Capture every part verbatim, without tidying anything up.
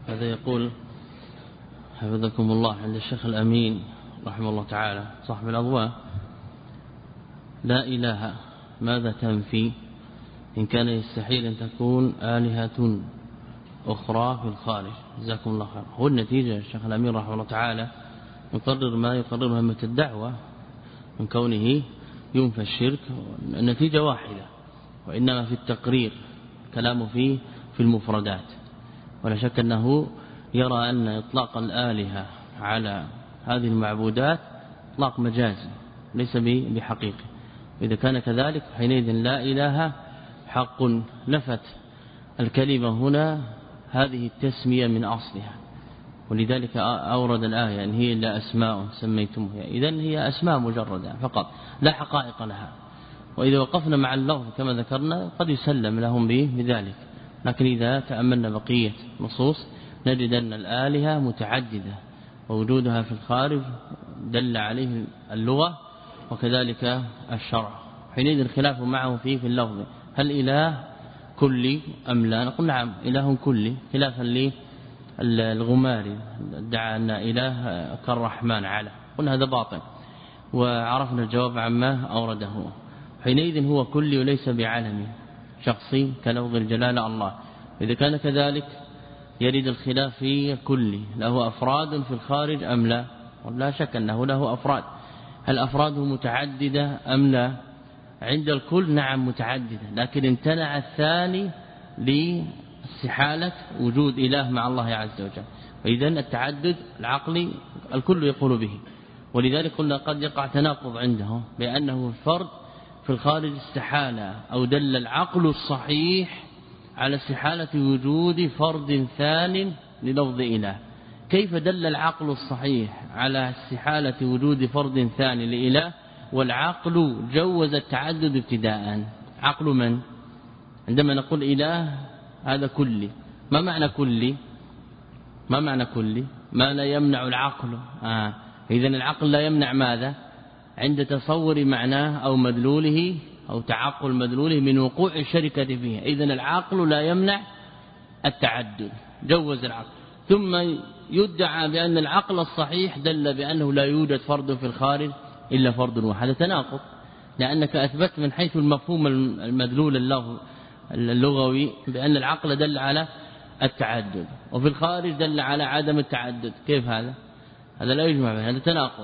هذا يقول حفظكم الله عند الشيخ الأمين رحمه الله تعالى صاحب الأضواء: لا إله ماذا تنفي إن كان يستحيل أن تكون آلهة أخرى في الخارج؟ جزاكم الله خير. هو النتيجة الشيخ الأمين رحمه الله تعالى يقرر ما يقرر مهمة الدعوة من كونه ينفى الشرك، النتيجة واحدة، وإنما في التقرير كلامه فيه في المفردات. ولا شك أنه يرى أن إطلاق الآلهة على هذه المعبودات إطلاق مجازي ليس بحقيقي، وإذا كان كذلك حينئذ لا إله حق نفت الكلمة هنا هذه التسمية من أصلها، ولذلك أورد الآية إن هي إلا أسماء سميتمها، إذن هي أسماء مجردة فقط لا حقائق لها. وإذا وقفنا مع اللفظ كما ذكرنا قد يسلم لهم به بذلك، لكن إذا تأملنا بقية نصوص نجد أن الآلهة متعددة ووجودها في الخارج دل عليه اللغة وكذلك الشرع. حينئذ الخلاف معه فيه في اللفظ: هل إله كلي أم لا؟ نقول نعم إله كلي، خلافا للغماري ادعى أن إله كالرحمن على، قلنا هذا باطل وعرفنا الجواب عما أورده. حينئذ هو كلي وليس بعالمي شخصي كلفظ الجلالة الله. إذا كان كذلك يريد الخلاف في كلي له أفراد في الخارج أم لا؟ ولا شك أنه له أفراد. هل أفراده متعددة أم لا؟ عند الكل نعم متعددة، لكن امتنع الثاني لاستحالة وجود إله مع الله عز وجل. وإذن التعدد العقلي الكل يقول به، ولذلك قلنا قد يقع تناقض عنده بأنه الفرد في الخارج استحالة، أو دل العقل الصحيح على استحالة وجود فرد ثان للفظ إله. كيف دل العقل الصحيح على استحالة وجود فرد ثاني لإله والعقل جوز التعدد ابتداء؟ عقل من؟ عندما نقول إله هذا كلي، ما معنى كلي؟ ما معنى كلي؟ ما لا يمنع العقل. آه. إذن العقل لا يمنع ماذا؟ عند تصور معناه أو مدلوله أو تعقل مدلوله من وقوع الشركة فيه. إذن العقل لا يمنع التعدد، جوز العقل. ثم يدعى بأن العقل الصحيح دل بأنه لا يوجد فرد في الخارج إلا فرد واحد. هذا تناقض، لأنك أثبت من حيث المفهوم المدلول اللغوي بأن العقل دل على التعدد وفي الخارج دل على عدم التعدد. كيف هذا؟ هذا لا يجمع بين، هذا تناقض.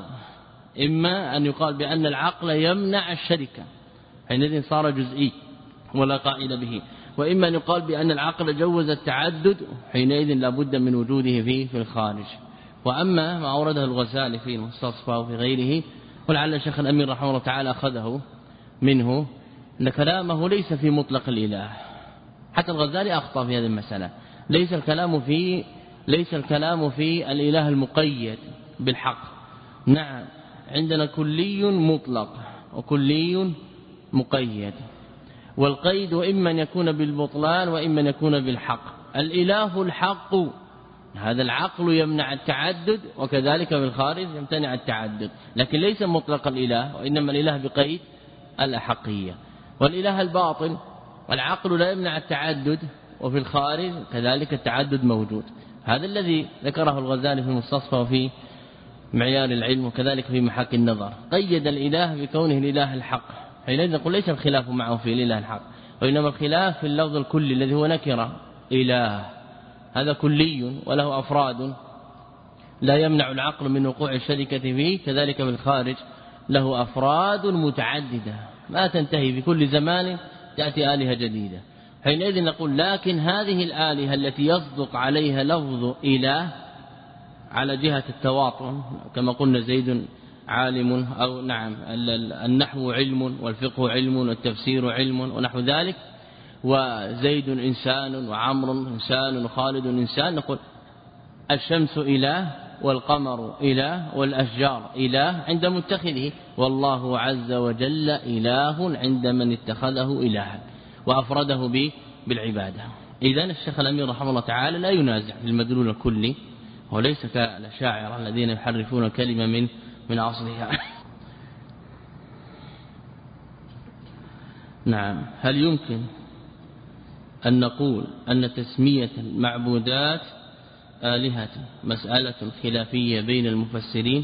إما أن يقال بأن العقل يمنع الشركة حينئذ صار جزئي ولا قائل به، وإما أن يقال بأن العقل جوز التعدد حينئذ لا بد من وجوده فيه في الخارج. وأما ما أورده الغزالي في المستصفى وفي غيره، ولعل الشيخ الأمين رحمه الله تعالى أخذه منه، أن كلامه ليس في مطلق الإله. حتى الغزالي أخطأ في هذه المسألة. ليس الكلام في ليس الكلام في الإله المقيد بالحق. نعم عندنا كلي مطلق وكلي مقيد، والقيد إما أن يكون بالبطلان وإما أن يكون بالحق. الإله الحق هذا العقل يمنع التعدد، وكذلك في الخارج يمتنع التعدد، لكن ليس مطلق الإله، وإنما الإله بقيد الأحقية. والإله الباطل العقل لا يمنع التعدد وفي الخارج كذلك التعدد موجود. هذا الذي ذكره الغزالي في المستصفى وفي معيار العلم، وكذلك في محاكي النظر. قيد الإله بكونه الإله الحق، حينئذ نقول ليس الخلاف معه في الإله الحق، وإنما الخلاف في اللفظ الكلي الذي هو نكرة إله. هذا كلي وله أفراد لا يمنع العقل من وقوع الشركة فيه، كذلك في الخارج له أفراد متعددة ما تنتهي، في كل زمان تأتي آلهة جديدة. حينئذ نقول لكن هذه الآلهة التي يصدق عليها لفظ إله على جهة التواطن، كما قلنا زيد عالم، أو نعم النحو علم والفقه علم والتفسير علم ونحو ذلك، وزيد إنسان وعمر إنسان وخالد إنسان، نقول الشمس إله والقمر إله والأشجار إله عند متخذه، والله عز وجل إله عند من اتخذه إلها وأفرده به بالعبادة. إذن الشيخ الأمين رحمه الله تعالى لا ينازع في المدلول الكلي، وليس كالأشاعرة الذين يحرفون الكلمة من من أصلها. نعم. هل يمكن أن نقول أن تسمية المعبودات آلهة مسألة خلافية بين المفسرين؟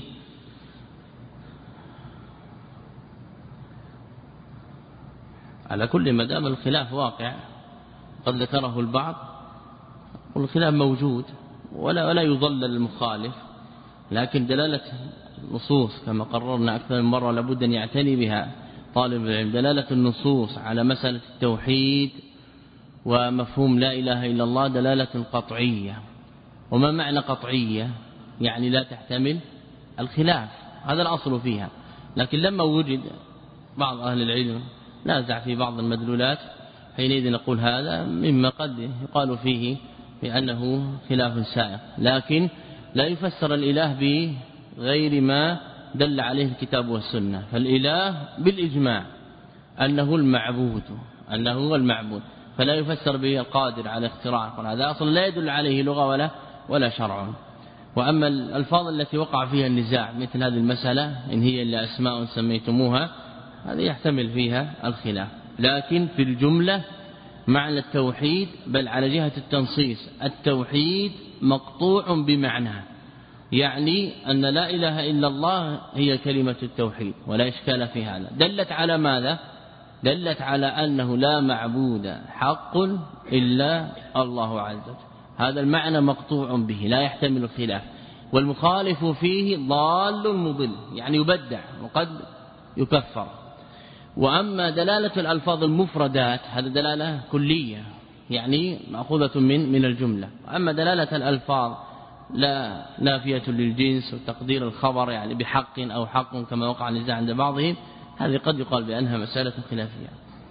على كل ما دام الخلاف واقع قد ذكره البعض والخلاف موجود ولا ولا يضلل المخالف، لكن دلالة النصوص كما قررنا أكثر من مرة لابد أن يعتني بها طالب العلم، دلالة النصوص على مسألة التوحيد ومفهوم لا إله إلا الله دلالة قطعية. وما معنى قطعية؟ يعني لا تحتمل الخلاف، هذا الأصل فيها. لكن لما وجد بعض أهل العلم نازع في بعض المدلولات حينئذ نقول هذا مما قد يقال فيه بأنه خلاف سائغ، لكن لا يفسر الإله بغير ما دل عليه الكتاب والسنة. فالإله بالإجماع أنه المعبود، أنه هو المعبود، فلا يفسر به القادر على اختراع، هذا أصلا لا يدل عليه لغة ولا ولا شرع. وأما الألفاظ التي وقع فيها النزاع مثل هذه المسألة إن هي إلا أسماء سميتموها، هذه يحتمل فيها الخلاف. لكن في الجملة معنى التوحيد بل على جهة التنصيص التوحيد مقطوع بمعناه، يعني أن لا إله إلا الله هي كلمة التوحيد ولا إشكال في هذا. دلت على ماذا؟ دلت على أنه لا معبود حق إلا الله عز وجل، هذا المعنى مقطوع به لا يحتمل الخلاف. والمخالف فيه ضال مضل، يعني يبدع وقد يكفر. وأما دلالة الألفاظ المفردات هذا دلالة كلية، يعني مأخوذة من من الجملة. أما دلالة الألفاظ لا نافية للجنس وتقدير الخبر يعني بحق أو حق كما وقع النزاع عند بعضهم، هذه قد يقال بأنها مسألة خلافية.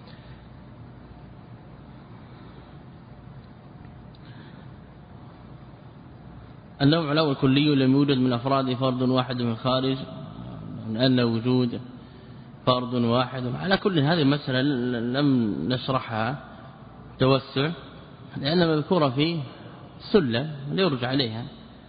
النوع الأول كلي لم يوجد من أفراد فرد واحد من الخارج، من أن وجود فرد واحد. على كل هذه المسألة لم نشرحها توسع لأنها مذكورة في سلة يرجع عليها.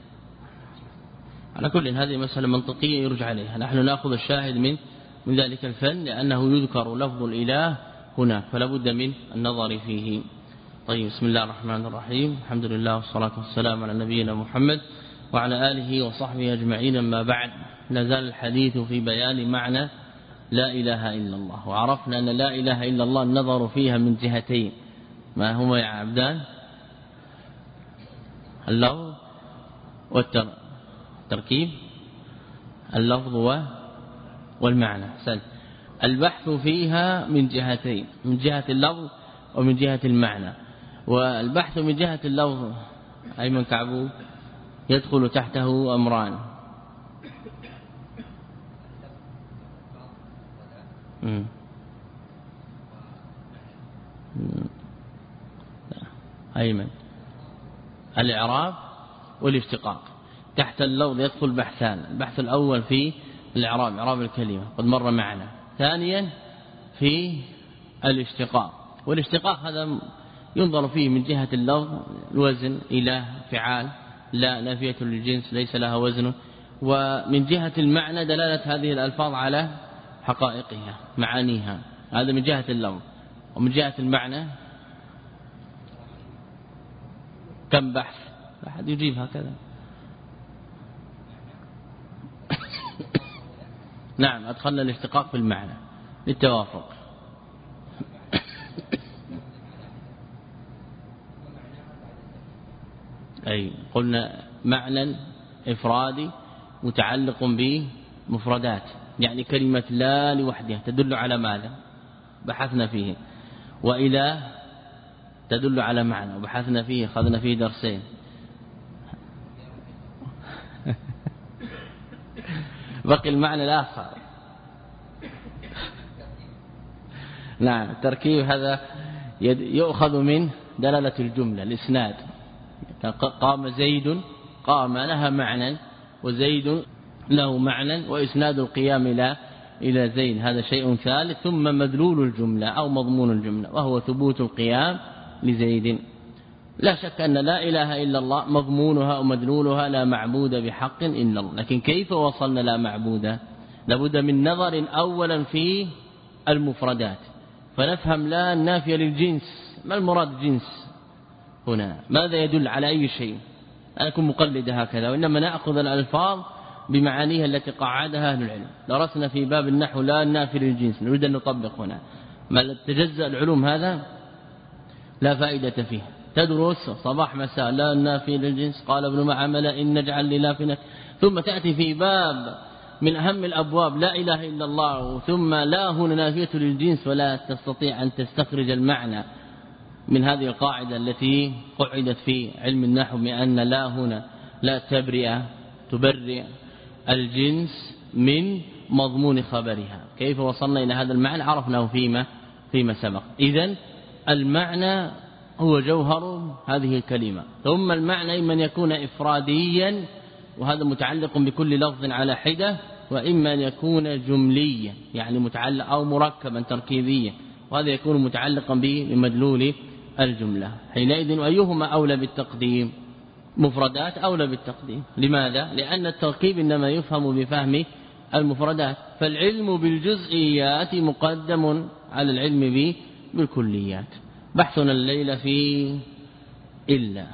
على كل هذه مسألة منطقية يرجع عليها، نحن نأخذ الشاهد من من ذلك الفن لأنه يذكر لفظ الإله هناك فلا بد من النظر فيه. طيب، بسم الله الرحمن الرحيم، الحمد لله والصلاة والسلام على نبينا محمد وعلى آله وصحبه أجمعين. أما بعد، نزال الحديث في بيان معنى لا إله إلا الله. وعرفنا أن لا إله إلا الله النظر فيها من جهتين، ما هما يا عبدان؟ اللفظ والتركيب، اللفظ والمعنى. سل. البحث فيها من جهتين، من جهة اللفظ ومن جهة المعنى. والبحث من جهة اللفظ أيمن كعبو يدخل تحته أمران. مم. أيمن الإعراب والاشتقاق. تحت اللفظ يدخل بحثان، البحث الأول في الإعراب، إعراب الكلمة قد مر معنا. ثانيا في الاشتقاق، والاشتقاق هذا ينظر فيه من جهة اللفظ الوزن، إله فعال، لا نافية للجنس ليس لها وزن. ومن جهة المعنى دلالة هذه الألفاظ على حقائقها معانيها، هذا من جهة اللفظ. ومن جهة المعنى كم بحث؟ أحد يجيب هكذا؟ نعم، أدخلنا الاشتقاق في المعنى للتوافق. أي قلنا معنى إفرادي متعلق بمفردات، يعني كلمة لا لوحدها تدل على ماذا؟ بحثنا فيه. وإله تدل على معنى وبحثنا فيه، أخذنا فيه درسين. بقي المعنى الآخر. نعم، التركيب هذا يؤخذ من دلالة الجملة، الإسناد. قام زيد، قام لها معنى وزيد له معنى، وإسناد القيام إلى إلى زيد هذا شيء ثالث. ثم مدلول الجملة أو مضمون الجملة وهو ثبوت القيام لزيد. لا شك أن لا إله إلا الله مضمونها ومدلولها لا معبود بحق إلا الله. لكن كيف وصلنا لا معبود؟ لابد من نظر أولا في المفردات فنفهم لا النافية للجنس. ما المراد جنس هنا؟ ماذا يدل على أي شيء؟ لا نكون مقلد هكذا، وإنما نأخذ الألفاظ بمعانيها التي قعدها أهل العلم. درسنا في باب النحو لا النافي للجنس، نريد أن نطبق هنا ما تجزأ العلوم هذا لا فائدة فيه. تدرس صباح مساء لا النافي للجنس، قال ابن معمل إن نجعل لنافنا، ثم تأتي في باب من أهم الأبواب لا إله إلا الله، ثم لا هنا نافية للجنس، ولا تستطيع أن تستخرج المعنى من هذه القاعدة التي قعدت في علم النحو بأن لا هنا لا تبرئ تبرئ الجنس من مضمون خبرها. كيف وصلنا إلى هذا المعنى؟ عرفناه فيما فيما سبق. إذن المعنى هو جوهر هذه الكلمة. ثم المعنى إما أن يكون إفراديا، وهذا متعلق بكل لفظ على حدة، وإما أن يكون جمليا يعني متعلق أو مركبا تركيبيا، وهذا يكون متعلقا بمدلول الجملة. حينئذ أيهما أولى بالتقديم؟ مفردات أولى بالتقديم. لماذا؟ لأن التركيب إنما يفهم بفهم المفردات، فالعلم بالجزئيات مقدم على العلم بالكليات. بحثنا الليلة في إلا،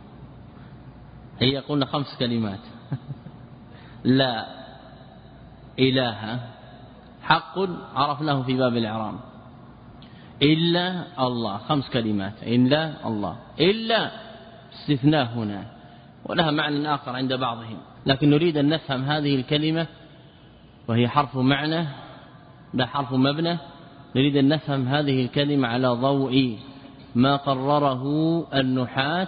هي قلنا خمس كلمات لا إله حق عرفناه في باب الإعراب، إلا الله خمس كلمات، إلا الله، إلا استثناء هنا ولها معنى آخر عند بعضهم، لكن نريد أن نفهم هذه الكلمة وهي حرف معنى لا حرف مبنى. نريد أن نفهم هذه الكلمة على ضوء ما قرره النحاة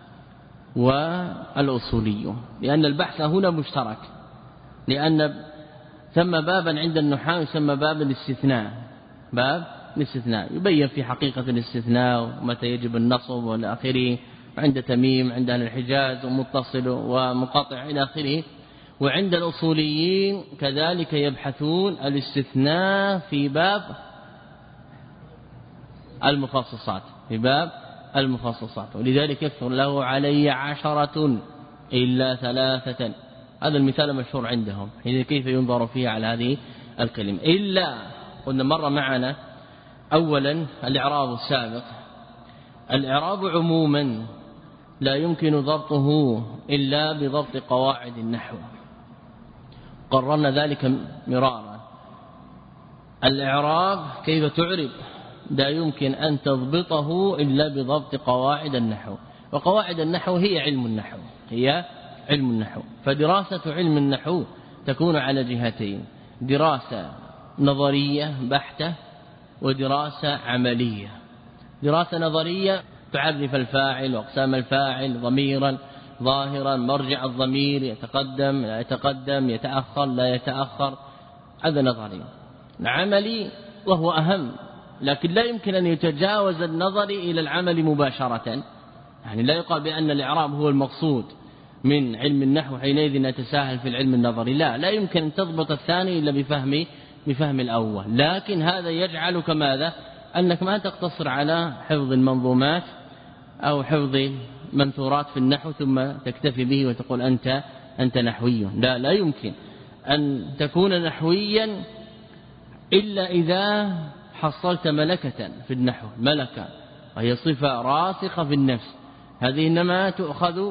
والأصولي، لأن البحث هنا مشترك، لأن ثم بابا عند النحاة يسمى باب الاستثناء، باب الاستثناء يبين في حقيقة الاستثناء ومتى يجب النصب والى آخره، عند تميم عند أهل الحجاز ومتصل ومنقطع إلى آخره. وعند الأصوليين كذلك يبحثون الاستثناء في باب المخصصات، في باب المخصصات، ولذلك يكثر له علي عشرة إلا ثلاثة. هذا المثال مشهور عندهم، حين كيف ينظر فيه على هذه الكلمة. إلا قلنا مرة معنا أولا الإعراب السابق. الإعراب عموما لا يمكن ضبطه إلا بضبط قواعد النحو، قررنا ذلك مرارا. الإعراب كيف تعرب لا يمكن أن تضبطه إلا بضبط قواعد النحو، وقواعد النحو هي علم النحو، هي علم النحو. فدراسة علم النحو تكون على جهتين: دراسة نظرية بحتة، ودراسة عملية. دراسة نظرية تعرف الفاعل واقسام الفاعل، ضميرا ظاهرا، مرجع الضمير، يتقدم لا يتقدم، يتأخر لا يتأخر، هذا نظري. عملي وهو أهم، لكن لا يمكن أن يتجاوز النظر إلى العمل مباشرة، يعني لا يقال بأن الإعراب هو المقصود من علم النحو حينئذ نتساهل في العلم النظري، لا لا يمكن أن تضبط الثاني إلا بفهم بفهم الأول. لكن هذا يجعلك ماذا؟ أنك ما تقتصر على حفظ المنظومات أو حفظ منثورات في النحو ثم تكتفي به وتقول أنت أنت نحوي، لا لا يمكن أن تكون نحويا إلا إذا حصلت ملكة في النحو. ملكة وهي صفة راسخة في النفس، هذه إنما تؤخذ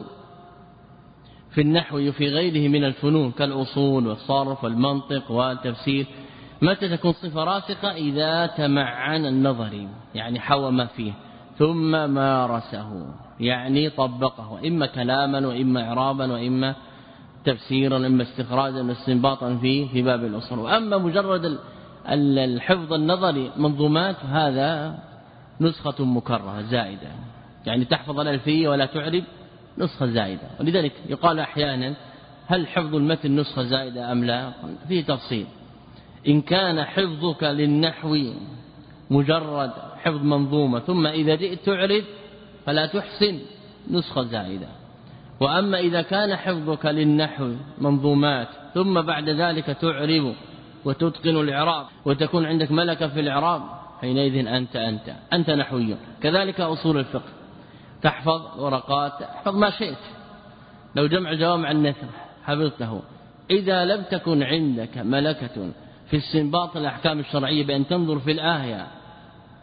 في النحو في غيره من الفنون كالأصول والصرف والمنطق والتفسير. متى تكون صفة راسخة؟ إذا تمعن النظر، يعني حوى ما فيه ثم مارسه، يعني طبقه، إما كلاما وإما إعرابا وإما تفسيرا وإما استخراجا واستنباطا في في باب الأصول. وأما مجرد الحفظ النظري منظومات هذا نسخة مكررة زائدة، يعني تحفظ الألفية ولا تعرب، نسخة زائدة. ولذلك يقال أحيانا هل حفظ المتن نسخة زائدة أم لا؟ فيه تفصيل. إن كان حفظك للنحو مجرد حفظ منظومة ثم إذا جئت تعرب فلا تحسن، نسخة زائدة. وأما إذا كان حفظك للنحو منظومات ثم بعد ذلك تعرب وتتقن الإعراب وتكون عندك ملكة في الإعراب، حينئذ أنت أنت أنت نحوي. كذلك أصول الفقه، تحفظ ورقات، تحفظ ما شئت، لو جمع جوامع النثر حفظته. إذا لم تكن عندك ملكة في استنباط الأحكام الشرعية بأن تنظر في الآية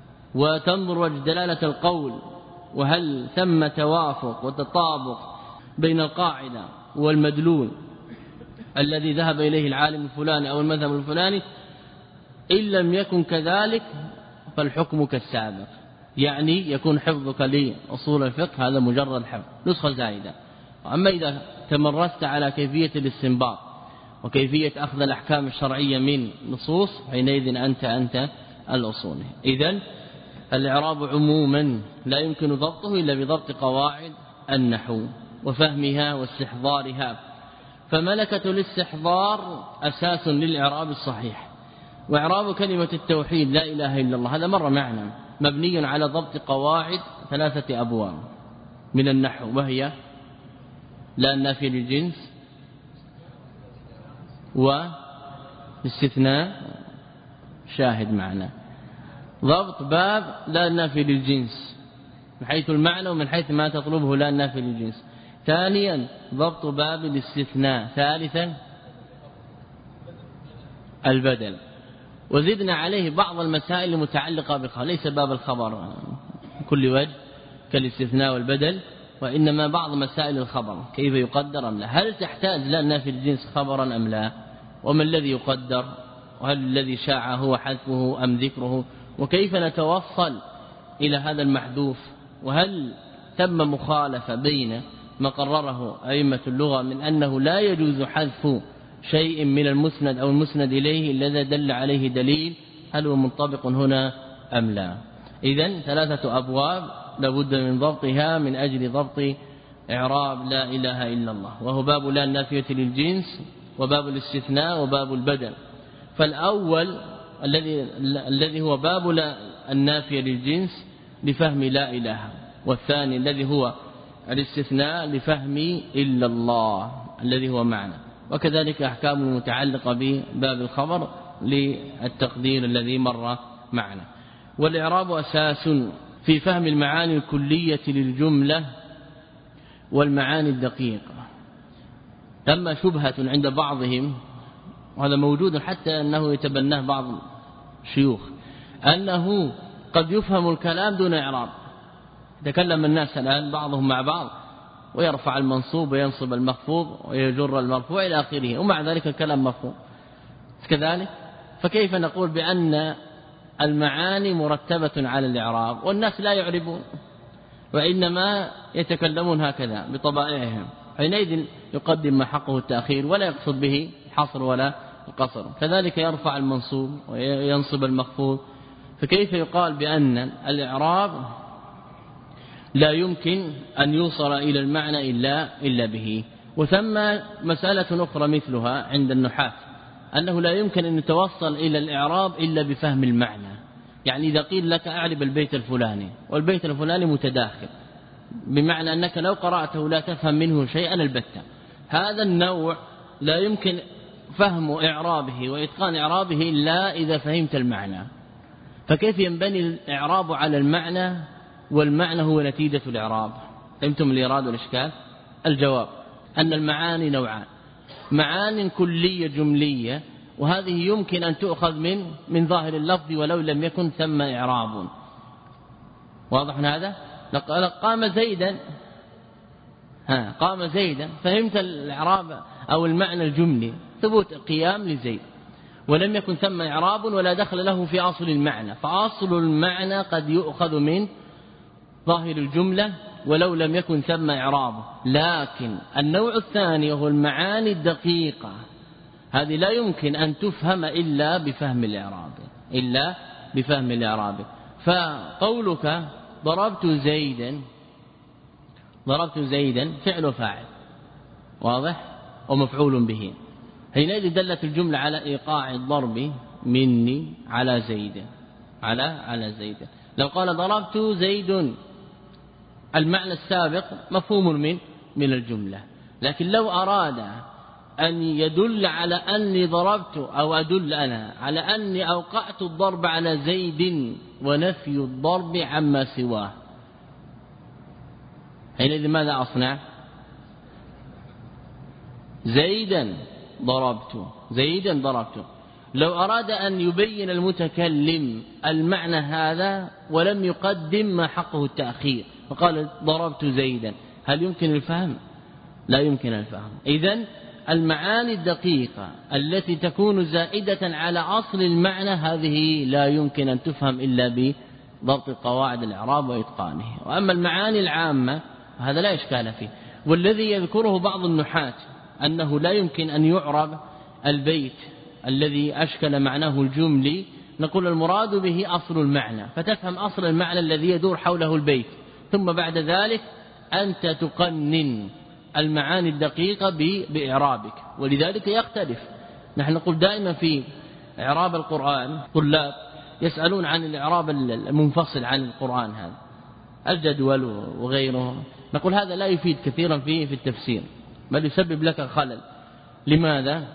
وتنظر وجه دلالة القول وهل ثم توافق وتطابق بين القاعدة والمدلول الذي ذهب إليه العالم الفلاني أو المذهب الفلاني، إن لم يكن كذلك فالحكم كالسابق، يعني يكون حفظك لأصول الفقه هذا مجرد حفظ نسخة زائدة. أما إذا تمرست على كيفية الاستنباط وكيفية أخذ الأحكام الشرعية من نصوص حينئذ أنت أنت الأصول. إذن الإعراب عموما لا يمكن ضبطه إلا بضبط قواعد النحو وفهمها واستحضارها. فملكة الاستحضار أساس للإعراب الصحيح. وإعراب كلمة التوحيد لا إله إلا الله هذا مر معنا مبني على ضبط قواعد ثلاثة أبواب من النحو، وهي لا النافي للجنس والاستثناء شاهد معنا. ضبط باب لا النافي للجنس من حيث المعنى ومن حيث ما تطلبه لا النافي للجنس. ثانيا ضبط باب الاستثناء. ثالثا البدل. وزدنا عليه بعض المسائل المتعلقة بالخبر، ليس باب الخبر كل وجه كالاستثناء والبدل، وإنما بعض مسائل الخبر كيف يقدر أم لا، هل تحتاج لا النافي للجنس خبرا أم لا، وما الذي يقدر، وهل الذي شاع هو حذفه أم ذكره، وكيف نتوصل إلى هذا المحذوف، وهل ثم مخالفة بين ما قرره أئمة اللغة من أنه لا يجوز حذف شيء من المسند أو المسند إليه الذي دل عليه دليل، هل هو منطبق هنا أم لا. إذن ثلاثة أبواب لابد من ضبطها من أجل ضبط إعراب لا إله إلا الله، وهو باب لا النافية للجنس وباب الاستثناء وباب البدل. فالأول الذي الذي هو باب لا النافية للجنس لفهم لا إله، والثاني الذي هو الاستثناء لفهم إلا الله الذي هو معنى، وكذلك أحكام متعلقة بباب الخبر للتقدير الذي مر معنا. والإعراب أساس في فهم المعاني الكلية للجملة والمعاني الدقيقة. تم شبهة عند بعضهم، وهذا موجود حتى أنه يتبناه بعض الشيوخ، أنه قد يفهم الكلام دون إعراب. تكلم الناس الآن بعضهم مع بعض ويرفع المنصوب وينصب المخفوض ويجر المرفوع إلى آخره، ومع ذلك الكلام مفهوم كذلك. فكيف نقول بأن المعاني مرتبة على الإعراب والناس لا يعربون وإنما يتكلمون هكذا بطبائعهم؟ حينئذ يقدم ما حقه التأخير ولا يقصد به حصر ولا القصر. كذلك يرفع المنصوب وينصب المخفوض. فكيف يقال بأن الإعراب لا يمكن أن يوصل إلى المعنى إلا إلا به؟ وثم مسألة أخرى مثلها عند النحاة، أنه لا يمكن أن يتوصل إلى الإعراب إلا بفهم المعنى. يعني إذا قيل لك أعرب البيت الفلاني والبيت الفلاني متداخل، بمعنى أنك لو قرأته لا تفهم منه شيئا البتة، هذا النوع لا يمكن فهم إعرابه وإتقان إعرابه إلا إذا فهمت المعنى. فكيف ينبني الإعراب على المعنى والمعنى هو نتيجة الإعراب؟ فهمتم الإيراد والإشكال؟ الجواب أن المعاني نوعان: معان كلية جملية، وهذه يمكن أن تؤخذ من من ظاهر اللفظ ولو لم يكن ثم إعراب. واضح هذا؟ قام زيدا، ها قام زيدا، فهمت الإعراب أو المعنى الجملي، ثبوت قيام لزيد، ولم يكن ثم إعراب ولا دخل له في أصل المعنى، فأصل المعنى قد يؤخذ من ظاهر الجملة ولو لم يكن ثم إعراب. لكن النوع الثاني هو المعاني الدقيقة، هذه لا يمكن أن تفهم إلا بفهم الإعراب إلا بفهم الإعراب. فقولك ضربت زيدا، ضربت زيدا فعل وفاعل واضح ومفعول به، حينئذ دلت الجملة على إيقاع الضرب مني على زيد على على زيد. لو قال ضربت زيد المعنى السابق مفهوم من من الجملة، لكن لو أراد أن يدل على أني ضربت أو أدل أنا على أني أوقعت الضرب على زيد ونفي الضرب عما سواه، حينئذ ماذا أصنع؟ زيدا ضربت زيدا ضربت. لو أراد أن يبين المتكلم المعنى هذا ولم يقدم ما حقه التأخير فقال ضربت زيدا، هل يمكن الفهم؟ لا يمكن الفهم. إذن المعاني الدقيقة التي تكون زائدة على أصل المعنى هذه لا يمكن أن تفهم إلا بضبط قواعد الإعراب وإتقانه. وأما المعاني العامة هذا لا إشكال فيه. والذي يذكره بعض النحاة أنه لا يمكن أن يعرب البيت الذي أشكل معناه الجملي، نقول المراد به أصل المعنى، فتفهم أصل المعنى الذي يدور حوله البيت، ثم بعد ذلك أنت تقنن المعاني الدقيقة بإعرابك. ولذلك يختلف. نحن نقول دائما في إعراب القرآن طلاب يسألون عن الإعراب المنفصل عن القرآن، هذا الجدول وغيره، نقول هذا لا يفيد كثيرا فيه في التفسير، بل يسبب لك خلل. لماذا؟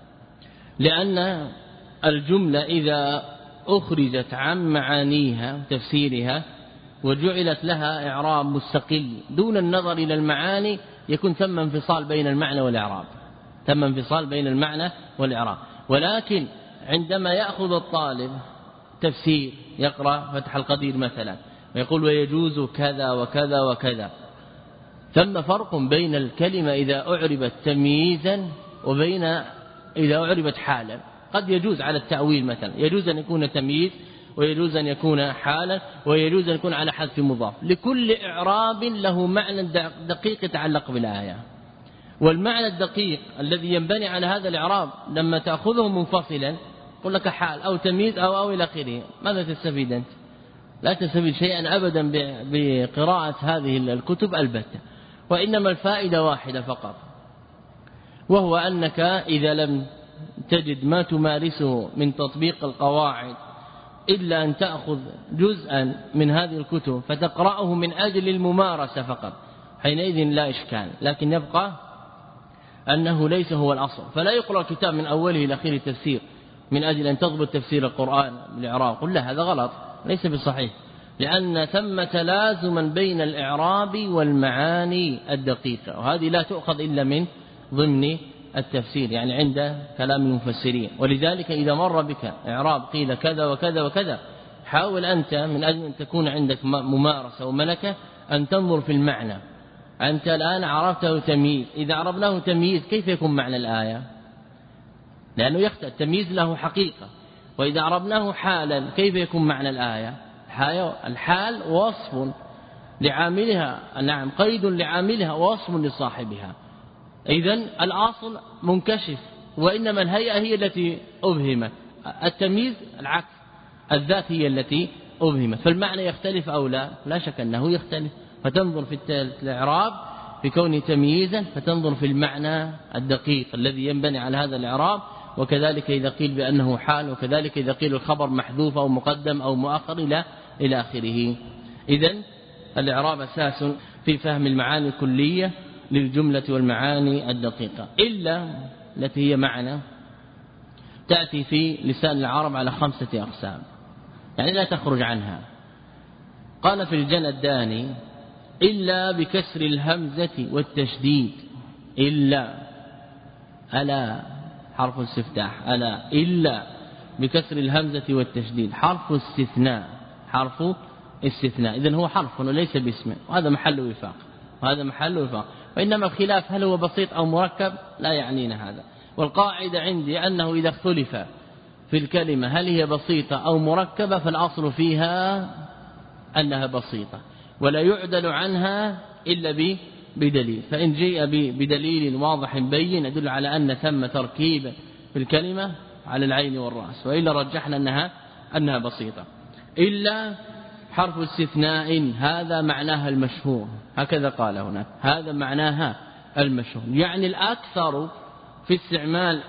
لأن الجملة إذا أخرجت عن معانيها وتفسيرها وجعلت لها إعراب مستقل دون النظر إلى المعاني يكون ثم انفصال بين المعنى والإعراب، ثم انفصال بين المعنى والإعراب. ولكن عندما يأخذ الطالب تفسير يقرأ فتح القدير مثلا ويقول ويجوز كذا وكذا وكذا، ثم فرق بين الكلمة إذا أعربت تمييزا وبين إذا أعربت حالا. قد يجوز على التأويل مثلا، يجوز أن يكون تمييز ويجوز أن يكون حالا ويجوز أن يكون على حذف مضاف. لكل إعراب له معنى دقيق يتعلق بالآية، والمعنى الدقيق الذي ينبني على هذا الإعراب لما تأخذه منفصلا يقول لك حال أو تمييز أو أو إلى آخره، ماذا تستفيد أنت؟ لا تستفيد شيئا أبدا بقراءة هذه الكتب البتة، وإنما الفائدة واحدة فقط، وهو أنك إذا لم تجد ما تمارسه من تطبيق القواعد إلا أن تأخذ جزءا من هذه الكتب فتقرأه من أجل الممارسة فقط، حينئذ لا إشكال. لكن يبقى أنه ليس هو الأصل، فلا يقرأ الكتاب من أوله إلى آخره تفسير من أجل أن تضبط تفسير القرآن بالإعراب، قل لا هذا غلط ليس بصحيح، لأن ثم تلازما بين الإعراب والمعاني الدقيقة، وهذه لا تؤخذ إلا من ضمن التفسير، يعني عند كلام المفسرين. ولذلك إذا مر بك إعراب قيل كذا وكذا وكذا، حاول أنت من أجل أن تكون عندك ممارسة وملكة أن تنظر في المعنى. أنت الآن عرفته تمييز، إذا عرفناه تمييز كيف يكون معنى الآية؟ لأنه يختلف، التمييز له حقيقة. وإذا عرفناه حالا كيف يكون معنى الآية؟ الحال وصف لعاملها، نعم قيد لعاملها ووصف لصاحبها. إذن الأصل منكشف، وإنما الهيئة هي التي أبهمت. التمييز العكس، الذات هي التي أبهمت، فالمعنى يختلف أو لا؟ لا شك أنه يختلف. فتنظر في الإعراب في كونه تمييزا، فتنظر في المعنى الدقيق الذي ينبني على هذا الإعراب، وكذلك إذا قيل بأنه حال، وكذلك إذا قيل الخبر محذوف أو مقدم أو مؤخر إلى إلى آخره. إذن الإعراب أساس في فهم المعاني الكلية للجملة والمعاني الدقيقة، إلا التي هي معنى تأتي في لسان العرب على خمسة أقسام، يعني لا تخرج عنها. قال في الجنداني إلا بكسر الهمزة والتشديد، إلا ألا حرف استفتاح، ألا إلا بكسر الهمزة والتشديد حرف استثناء، حرف استثناء، إذن هو حرف وليس باسم، وهذا محل وفاق، وهذا محل وفاق. وإنما الخلاف هل هو بسيط أو مركب لا يعنينا هذا. والقاعدة عندي أنه إذا اختلف في الكلمة هل هي بسيطة أو مركبة فالأصل فيها أنها بسيطة، ولا يعدل عنها إلا بدليل. فإن جاء بدليل واضح بين يدل على أن ثم تركيب في الكلمة على العين والرأس، وإلا رجحنا أنها أنها بسيطة. إلا حرف استثناء هذا معناها المشهور، هكذا قال هنا، هذا معناها المشهور، يعني الأكثر في استعمال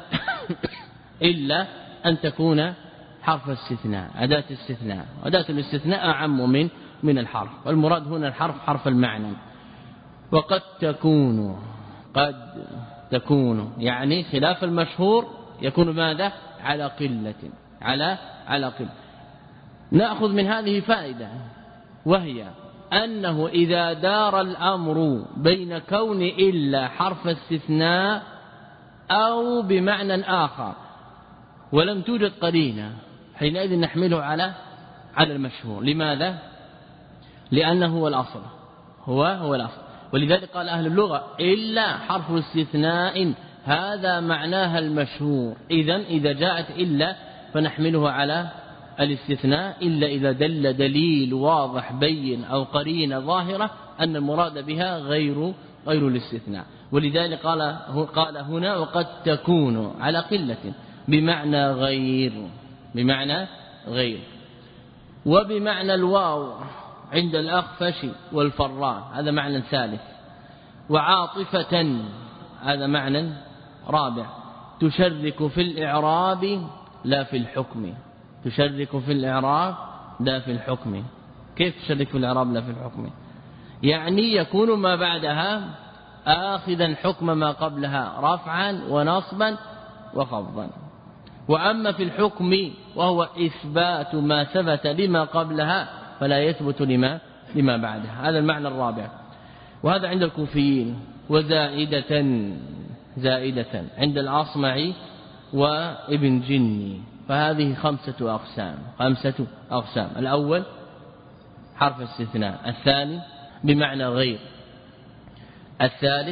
إلا أن تكون حرف استثناء، أداة استثناء، أداة الاستثناء أعم من من الحرف، والمراد هنا الحرف حرف المعنى. وقد تكون، قد تكون يعني خلاف المشهور يكون ماذا؟ على قلة، على على قلة. نأخذ من هذه فائدة، وهي أنه إذا دار الأمر بين كون إلا حرف استثناء أو بمعنى آخر ولم توجد قرينة، حينئذ نحمله على على المشهور. لماذا؟ لأنه هو الأصل، هو هو الأصل. ولذلك قال أهل اللغة إلا حرف استثناء هذا معناها المشهور. إذن إذا جاءت إلا فنحمله على الاستثناء إلا إذا دل دليل واضح بين أو قرينة ظاهرة أن المراد بها غير غير الاستثناء. ولذلك قال قال هنا وقد تكون على قلة بمعنى غير بمعنى غير وبمعنى الواو عند الأخفش والفراء هذا معنى ثالث. وعاطفة هذا معنى رابع. تشرك في الإعراب لا في الحكم. تشرك في الإعراب لا في الحكم. كيف تشرك في الإعراب لا في الحكم؟ يعني يكون ما بعدها آخذا حكم ما قبلها رفعا ونصبا وخفضا. وأما في الحكم وهو إثبات ما ثبت لما قبلها فلا يثبت لما لما بعدها. هذا المعنى الرابع. وهذا عند الكوفيين. وزائدة زائدة عند الأصمعي وابن جني. فهذه خمسة أقسام خمسة أقسام. الأول حرف استثناء، الثاني بمعنى غير، الثالث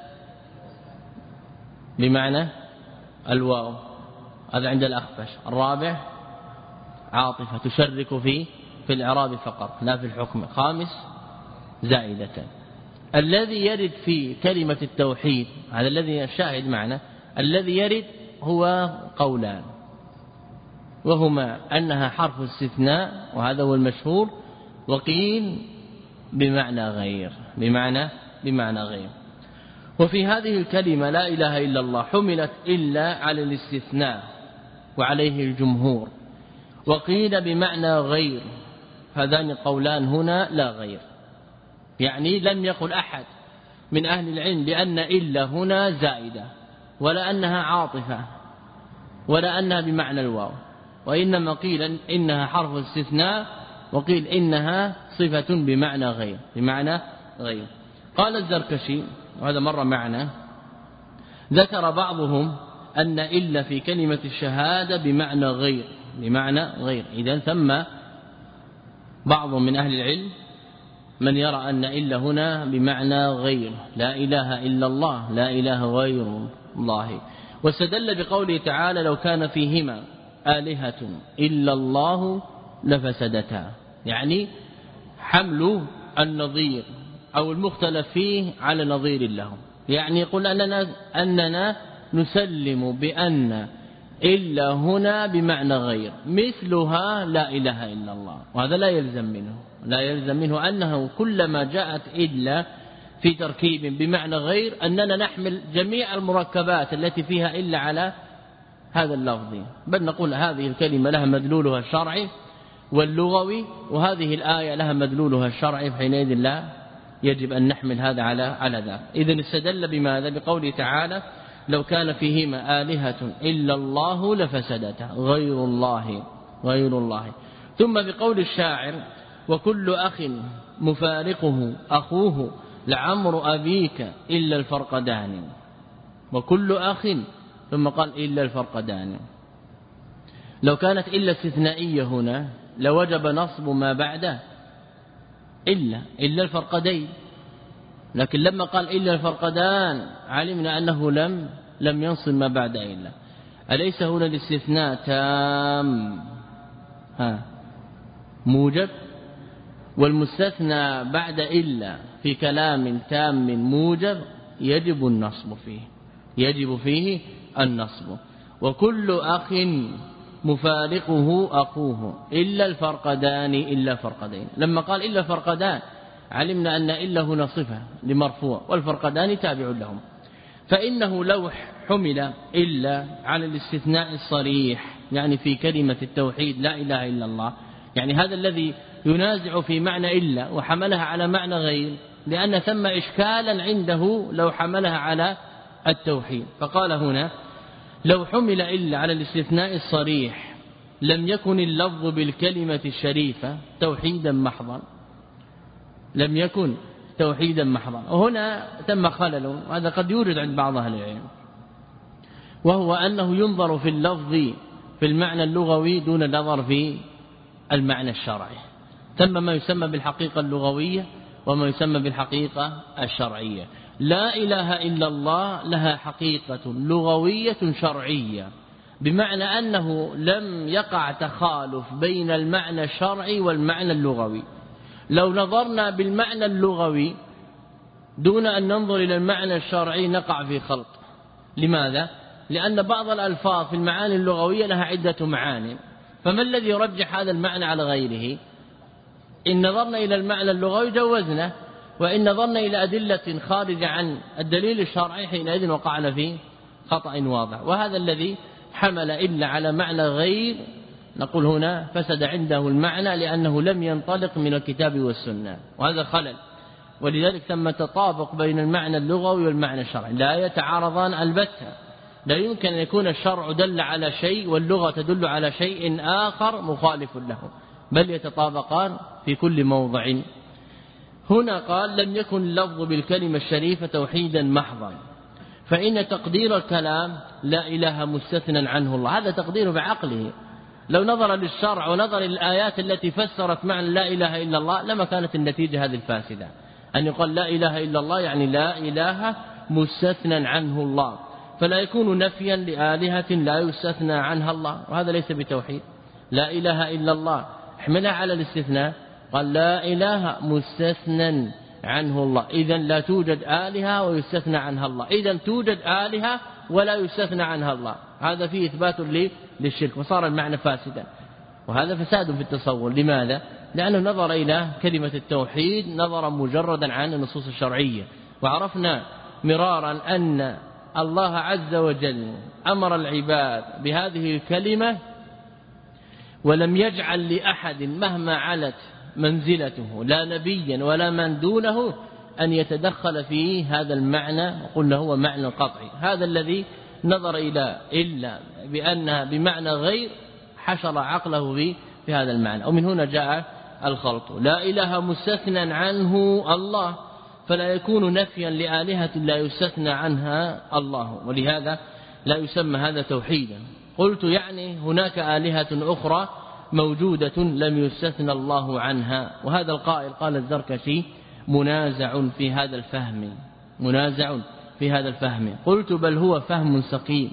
بمعنى الواو هذا عند الأخفش، الرابع عاطفة تشرك في في الإعراب فقط لا في الحكم، خامس زائدة. الذي يرد في كلمة التوحيد هذا الذي الشاهد معنا، الذي يرد هو قولان، وهما أنها حرف استثناء وهذا هو المشهور، وقيل بمعنى غير بمعنى بمعنى غير. وفي هذه الكلمة لا إله إلا الله حملت إلا على الاستثناء وعليه الجمهور، وقيل بمعنى غير. هذان قولان هنا لا غير، يعني لم يقل أحد من أهل العلم بأن إلا هنا زائدة ولا أنها عاطفة ولا أنها بمعنى الواو، وإنما قيل إنها حرف استثناء وقيل إنها صفة بمعنى غير بمعنى غير. قال الزركشي وهذا مر معنا ذكر بعضهم أن إلا في كلمة الشهادة بمعنى غير بمعنى غير. إذن ثم بعض من أهل العلم من يرى أن إلا هنا بمعنى غير، لا إله إلا الله لا إله غير الله. واستدل بقوله تعالى لو كان فيهما آلهة إلا الله لفسدتا، يعني حمل النظير أو المختلف فيه على نظير لهم. يعني يقول أننا, أننا نسلم بأن إلا هنا بمعنى غير مثلها لا إله إلا الله، وهذا لا يلزم منه لا يلزم منه أنه كلما جاءت إلا في تركيب بمعنى غير أننا نحمل جميع المركبات التي فيها إلا على هذا اللفظ، بل نقول هذه الكلمة لها مدلولها الشرعي واللغوي، وهذه الآية لها مدلولها الشرعي، حينئذ لا يجب أن نحمل هذا على على ذاك. إذن استدل بماذا؟ بقوله تعالى لو كان فيهما آلهة إلا الله لفسدتا غير الله غير الله. ثم بقول الشاعر وكل أخ مفارقه أخوه لعمر أبيك إلا الفرقدان، وكل أخ ثم قال إلا الفرقدان. لو كانت إلا استثنائية هنا لوجب نصب ما بعده إلا إلا الفرقدين، لكن لما قال إلا الفرقدان علمنا أنه لم لم ينصب ما بعد إلا. أليس هنا الاستثناء تام ها موجب، والمستثنى بعد إلا في كلام تام موجب يجب النصب فيه يجب فيه النصب. وكل أخ مفارقه أخوه إلا الفرقدان إلا فرقدين. لما قال إلا فرقدان علمنا أن إلا هنا صفة لمرفوع والفرقدان تابع لهم. فإنه لو حمل إلا على الاستثناء الصريح يعني في كلمة التوحيد لا إله إلا الله، يعني هذا الذي ينازع في معنى إلا وحملها على معنى غير، لأن ثم إشكالا عنده لو حملها على التوحيد. فقال هنا لو حمل إلا على الاستثناء الصريح لم يكن اللفظ بالكلمة الشريفة توحيدا محضا لم يكن توحيدا محضا. وهنا تم خلل، هذا قد يوجد عند بعض أهل العلم، وهو أنه ينظر في اللفظ في المعنى اللغوي دون النظر في المعنى الشرعي. ثم ما يسمى بالحقيقة اللغوية وما يسمى بالحقيقة الشرعية. لا إله إلا الله لها حقيقة لغوية شرعية، بمعنى أنه لم يقع تخالف بين المعنى الشرعي والمعنى اللغوي. لو نظرنا بالمعنى اللغوي دون أن ننظر إلى المعنى الشرعي نقع في خلط. لماذا؟ لأن بعض الألفاظ في المعاني اللغوية لها عدة معاني، فما الذي يرجح هذا المعنى على غيره؟ إن نظرنا إلى المعنى اللغوي جوزنا، وإن نظرنا إلى أدلة خارجة عن الدليل الشرعي حينئذ وقعنا في خطأ واضح. وهذا الذي حمل إلا على معنى غير، نقول هنا فسد عنده المعنى لأنه لم ينطلق من الكتاب والسنة، وهذا خلل. ولذلك ثم تطابق بين المعنى اللغوي والمعنى الشرعي، لا يتعارضان البتة. لا يمكن أن يكون الشرع دل على شيء واللغة تدل على شيء آخر مخالف له، بل يتطابقان في كل موضع. هنا قال لم يكن اللفظ بالكلمة الشريفة توحيدا محضا، فإن تقدير الكلام لا إله مستثنى عنه الله، هذا تقديره بعقله. لو نظر للشرع ونظر للآيات التي فسرت معنى لا إله إلا الله لما كانت النتيجة هذه الفاسدة، أن يقال لا إله إلا الله يعني لا إله مستثنى عنه الله، فلا يكون نفيا لآلهة لا يستثنى عنها الله، وهذا ليس بتوحيد. لا إله إلا الله احملها على الاستثناء، قال لا إله مستثنى عنه الله، إذن لا توجد آلهة ويستثنى عنها الله، إذن توجد آلهة ولا يستثنى عنها الله، هذا فيه إثبات للشرك، وصار المعنى فاسدا، وهذا فساد في التصور. لماذا؟ لأنه نظر إلى كلمة التوحيد نظرا مجردا عن النصوص الشرعية. وعرفنا مرارا أن الله عز وجل أمر العباد بهذه الكلمة ولم يجعل لأحد مهما علت منزلته لا نبيا ولا من دونه أن يتدخل في هذا المعنى، وقلنا هو معنى قطعي. هذا الذي نظر إلى إلا بأنها بمعنى غير حشر عقله في في هذا المعنى، ومن هنا جاء الخلط. لا إله مستثنى عنه الله، فلا يكون نفيا لآلهة لا يستثنى عنها الله، ولهذا لا يسمى هذا توحيدا. قلت يعني هناك آلهة أخرى موجودة لم يستثنى الله عنها، وهذا القائل قال الزركشي منازع في هذا الفهم، منازع في هذا الفهم. قلت بل هو فهم سقيم،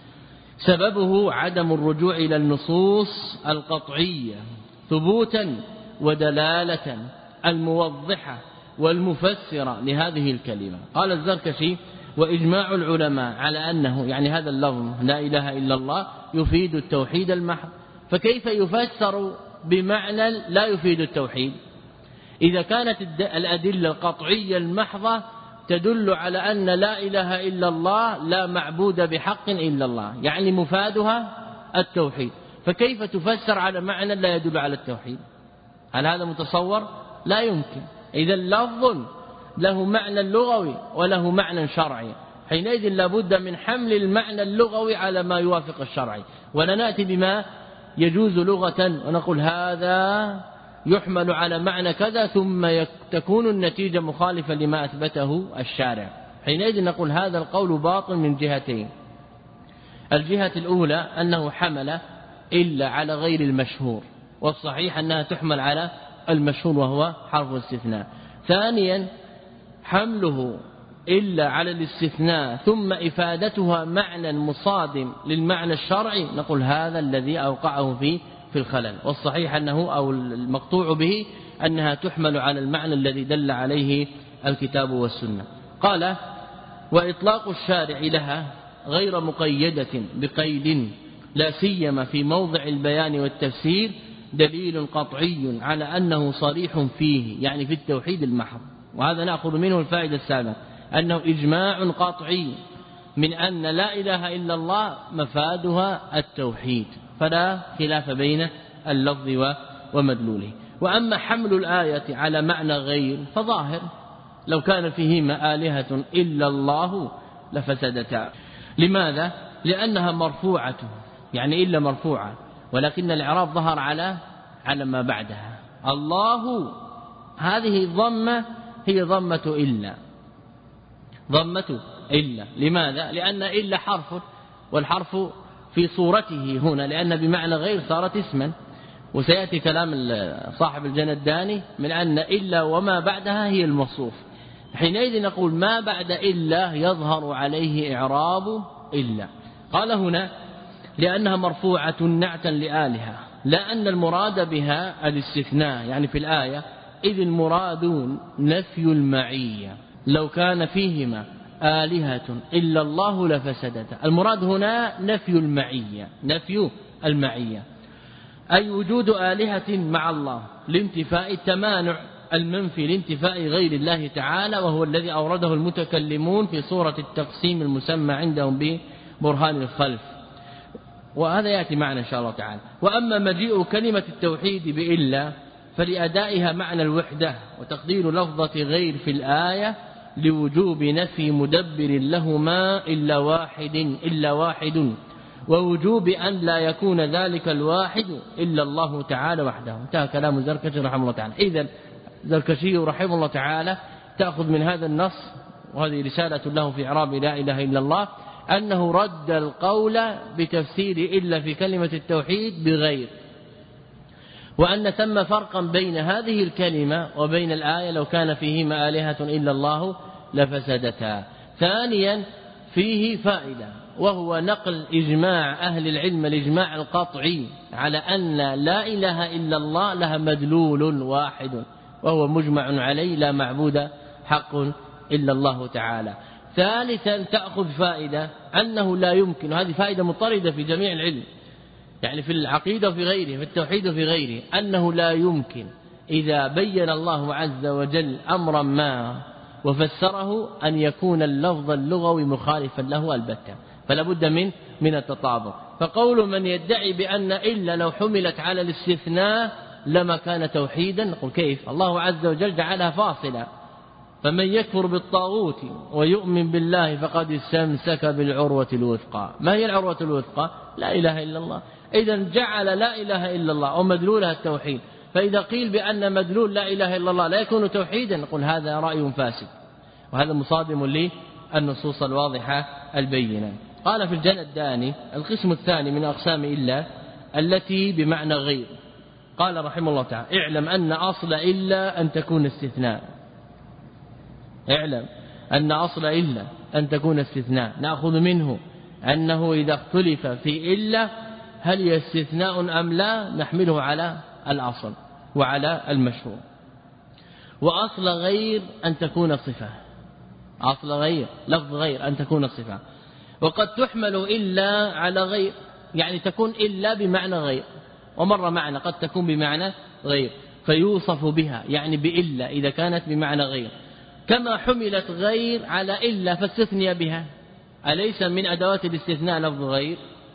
سببه عدم الرجوع إلى النصوص القطعية ثبوتا ودلالة الموضحة والمفسرة لهذه الكلمة. قال الزركشي وإجماع العلماء على أنه يعني هذا اللفظ لا إله إلا الله يفيد التوحيد المحض، فكيف يفسر بمعنى لا يفيد التوحيد إذا كانت الأدلة القطعية المحضة تدل على أن لا إله إلا الله لا معبود بحق إلا الله، يعني مفادها التوحيد، فكيف تفسر على معنى لا يدل على التوحيد؟ هل هذا متصور؟ لا يمكن. إذا اللفظ له معنى لغوي وله معنى شرعي، حينئذ لابد من حمل المعنى اللغوي على ما يوافق الشرعي، ولا نأتي بما يجوز لغة ونقول هذا يحمل على معنى كذا ثم تكون النتيجة مخالفة لما أثبته الشارع. حينئذ نقول هذا القول باطل من جهتين. الجهة الأولى أنه حمل إلا على غير المشهور، والصحيح أنها تحمل على المشهور وهو حرف الاستثناء. ثانيا حمله إلا على الاستثناء ثم إفادتها معنى مصادم للمعنى الشرعي، نقول هذا الذي أوقعه فيه في الخلل، والصحيح أنه أو المقطوع به أنها تحمل على المعنى الذي دل عليه الكتاب والسنة. قال وإطلاق الشارع لها غير مقيدة بقيد لا سيما في موضع البيان والتفسير دليل قطعي على أنه صريح فيه، يعني في التوحيد المحض. وهذا نأخذ منه الفائدة السابقة أنه إجماع قطعي من أن لا إله إلا الله مفادها التوحيد، فلا خلاف بين اللفظ ومدلوله. وأما حمل الآية على معنى غير فظاهر، لو كان فيهما آلهة إلا الله لفسدتا. لماذا؟ لأنها مرفوعة، يعني إلا مرفوعة، ولكن الإعراب ظهر على على ما بعدها. الله هذه الضمة هي ضمة إلا، ضمة إلا. لماذا؟ لأن إلا حرف، والحرف في صورته هنا لأن بمعنى غير صارت اسما، وسيأتي كلام صاحب الجنداني من أن إلا وما بعدها هي الموصوف. حينئذ نقول ما بعد إلا يظهر عليه إعراب إلا. قال هنا لأنها مرفوعة نعتا لآلهة، لا أن المراد بها الاستثناء يعني في الآية، إذ المراد نفي المعية، لو كان فيهما آلهة إلا الله لفسدتا. المراد هنا نفي المعية، نفي المعية أي وجود آلهة مع الله لانتفاء التمانع المنفي لانتفاء غير الله تعالى، وهو الذي أورده المتكلمون في صورة التقسيم المسمى عندهم ببرهان الخلف، وهذا يأتي معنا إن شاء الله تعالى. وأما مجيء كلمة التوحيد بإلا فلأدائها معنى الوحدة وتقدير لفظة غير في الآية لوجوب نفي مدبر لهما إلا واحد إلا واحد، ووجوب أن لا يكون ذلك الواحد إلا الله تعالى وحده. انتهى كلام الزركشي رحمه الله تعالى. إذن الزركشي رحمه الله تعالى تأخذ من هذا النص، وهذه رسالة له في إعراب لا إله إلا الله، أنه رد القول بتفسير إلا في كلمة التوحيد بغير، وأن ثم فرقا بين هذه الكلمة وبين الآية لو كان فيهما آلهة إلا الله لفسدتا. ثانيا فيه فائدة، وهو نقل إجماع أهل العلم الإجماع القطعي على أن لا إله إلا الله لها مدلول واحد وهو مجمع عليه، لا معبود حق إلا الله تعالى. ثالثا تأخذ فائدة أنه لا يمكن، هذه فائدة مطردة في جميع العلم، يعني في العقيدة وفي غيره، في التوحيد وفي غيره، أنه لا يمكن إذا بين الله عز وجل أمرا ما وفسره أن يكون اللفظ اللغوي مخالفا له البتة، فلا بد من من التطابق. فقول من يدعي بأن إلا لو حملت على الاستثناء لما كان توحيدا، نقول كيف؟ الله عز وجل جعلها فاصلة، فمن يكفر بالطاغوت ويؤمن بالله فقد استمسك بالعروة الوثقى. ما هي العروة الوثقى؟ لا إله إلا الله. إذن جعل لا إله إلا الله ومدلولها التوحيد، فإذا قيل بأن مدلول لا إله إلا الله لا يكون توحيدا، نقول هذا رأي فاسد، وهذا مصادم للنصوص الواضحة البينة. قال في الجنداني القسم الثاني من أقسام إلا التي بمعنى غير، قال رحمه الله تعالى اعلم أن أصل إلا أن تكون استثناء، اعلم أن أصل إلا أن تكون استثناء. نأخذ منه أنه إذا اختلف في إلا هل هي استثناء أم لا نحمله على الأصل وعلى المشهور. وأصل غير أن تكون صفة، أصل غير لفظ غير أن تكون صفة، وقد تحمل إلا على غير، يعني تكون إلا بمعنى غير، ومر معنا قد تكون بمعنى غير فيوصف بها يعني بإلا إذا كانت بمعنى غير، كما حملت غير على إلا فاستثني بها، أليس من أدوات الاستثناء لفظ غير؟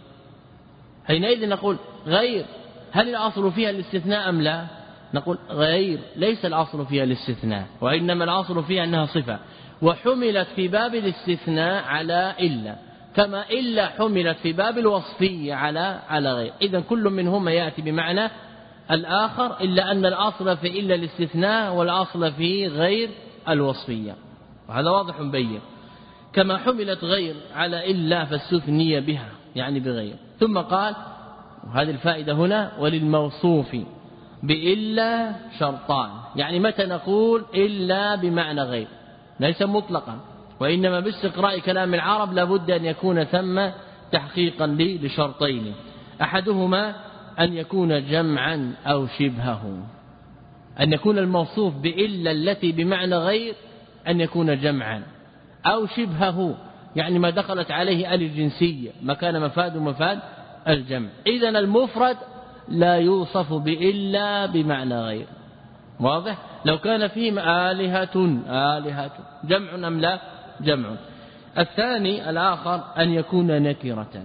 حينئذ نقول غير هل الأصل فيها الاستثناء أم لا؟ نقول غير ليس الأصل فيها الاستثناء، وإنما الأصل فيها أنها صفة، وحملت في باب الاستثناء على إلا، كما إلا حملت في باب الوصفية على على غير. إذن كل منهما يأتي بمعنى الآخر، إلا أن الأصل في إلا الاستثناء والأصل في غير الوصفية، وهذا واضح بين. كما حملت غير على إلا فاستثني بها يعني بغير. ثم قال وهذه الفائدة هنا وللموصوف بإلا شرطان، يعني متى نقول إلا بمعنى غير ليس مطلقا، وإنما باستقراء كلام العرب لابد أن يكون ثم تحقيقا لشرطين، أحدهما أن يكون جمعا أو شبهه، أن يكون الموصوف بإلا التي بمعنى غير أن يكون جمعا أو شبهه، يعني ما دخلت عليه آل الجنسية ما كان مفاد مفاد الجمع. إذن المفرد لا يوصف بإلا بمعنى غير، واضح؟ لو كان فيهم آلهة آلهة جمع أم لا؟ جمع. الثاني الآخر أن يكون نكرة،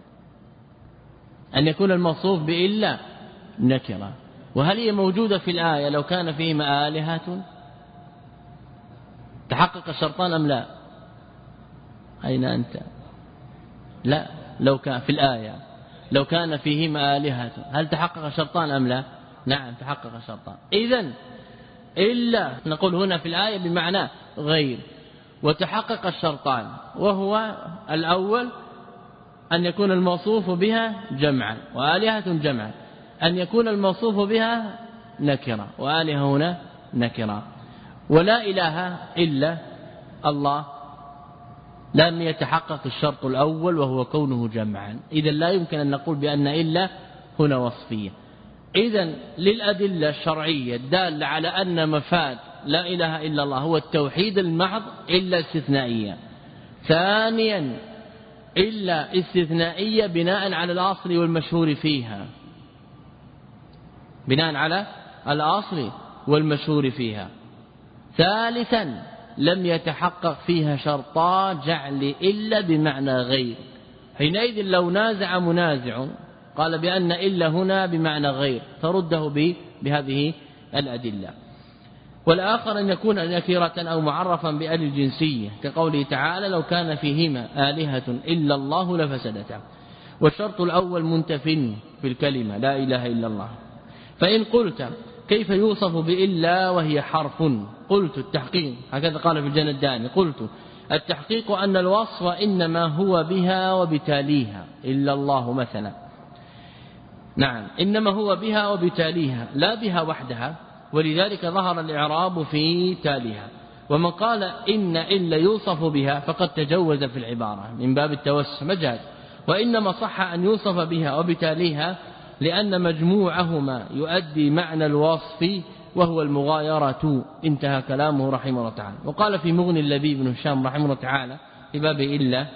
أن يكون الموصوف بإلا نكرة. وهل هي موجودة في الآية لو كان فيهم آلهة؟ تحقق الشرطان أم لا؟ أين أنت؟ لا، لو كان في الآية لو كان فيهم آلهة هل تحقق الشرطان أم لا؟ نعم تحقق الشرطان. إذن إلا نقول هنا في الآية بمعنى غير، وتحقق الشرطان، وهو الأول أن يكون الموصوف بها جمعا وآلهة جمعا. أن يكون الموصوف بها نكرة، وآلهة هنا نكرة. ولا إله إلا الله لم يتحقق الشرط الأول وهو كونه جمعا، إذا لا يمكن أن نقول بأن إلا هنا وصفية. إذن للأدلة الشرعية الدالة على أن مفاد لا إله إلا الله هو التوحيد المحض إلا استثنائية. ثانيا إلا استثنائية بناء على الأصل والمشهور فيها، بناء على الأصل والمشهور فيها. ثالثا لم يتحقق فيها شرطا جعل إلا بمعنى غير، حينئذ لو نازع منازع قال بأن إلا هنا بمعنى غير ترده بهذه الأدلة. والآخر أن يكون نكرة أو معرفا بأل الجنسية كقوله تعالى لو كان فيهما آلهة إلا الله لفسدتا. والشرط الأول منتف في الكلمة لا إله إلا الله. فإن قلت كيف يوصف بإلا وهي حرف؟ قلت التحقيق، هكذا قال في الجنداني، قلت التحقيق أن الوصف إنما هو بها وبتاليها إلا الله مثلا، نعم إنما هو بها وبتاليها لا بها وحدها، ولذلك ظهر الإعراب في تاليها. ومن قال إن إلا يوصف بها فقد تجوز في العبارة من باب التوسع مجاز، وإنما صح أن يوصف بها وبتاليها لأن مجموعهما يؤدي معنى الوصف وهو المغايرة. انتهى كلامه رحمه الله تعالى. وقال في مغني اللبيب بن هشام رحمه الله تعالى في باب إلا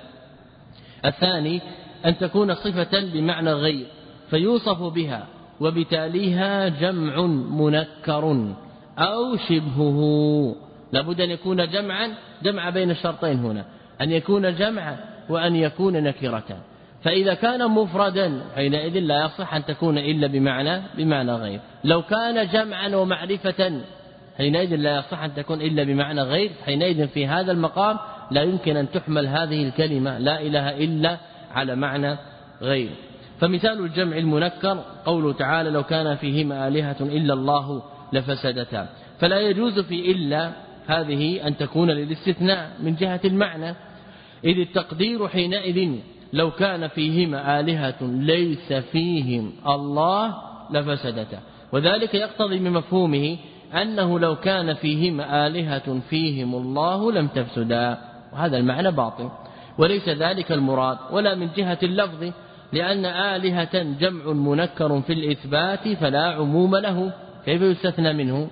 الثاني أن تكون صفة بمعنى غير فيوصف بها وبتاليها جمع منكر أو شبهه. لابد أن يكون جمعا، جمع بين الشرطين هنا، أن يكون جمعا وأن يكون نكرة. فإذا كان مفردا حينئذ لا يصح أن تكون إلا بمعنى بمعنى غير. لو كان جمعا ومعرفة حينئذ لا يصح أن تكون إلا بمعنى غير. حينئذ في هذا المقام لا يمكن أن تحمل هذه الكلمة لا إله إلا على معنى غير. فمثال الجمع المنكر قوله تعالى لو كان فيهما آلهة إلا الله لفسدتا. فلا يجوز في إلا هذه أن تكون للاستثناء من جهة المعنى، إذ التقدير حينئذ لو كان فيهما آلهة ليس فيهم الله لفسدتا، وذلك يقتضي من مفهومه أنه لو كان فيهما آلهة فيهم الله لم تفسدا، وهذا المعنى باطل وليس ذلك المراد. ولا من جهة اللفظ لأن آلهة جمع منكر في الإثبات فلا عموم له، كيف يستثنى منه؟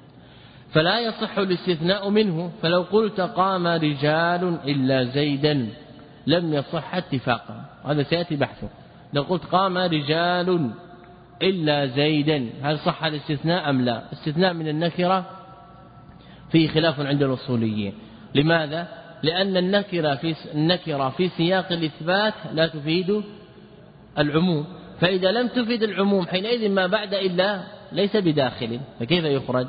فلا يصح الاستثناء منه. فلو قلت قام رجال إلا زيدا لم يصح اتفاقا، هذا سيأتي بحثه. لو قلت قام رجال إلا زيدا هل صح الاستثناء أم لا؟ استثناء من النكرة فيه خلاف عند الأصوليين. لماذا؟ لأن النكرة في النكرة في سياق الإثبات لا تفيد العموم، فإذا لم تفيد العموم حينئذ ما بعد إلا ليس بداخل، فكيف يخرج؟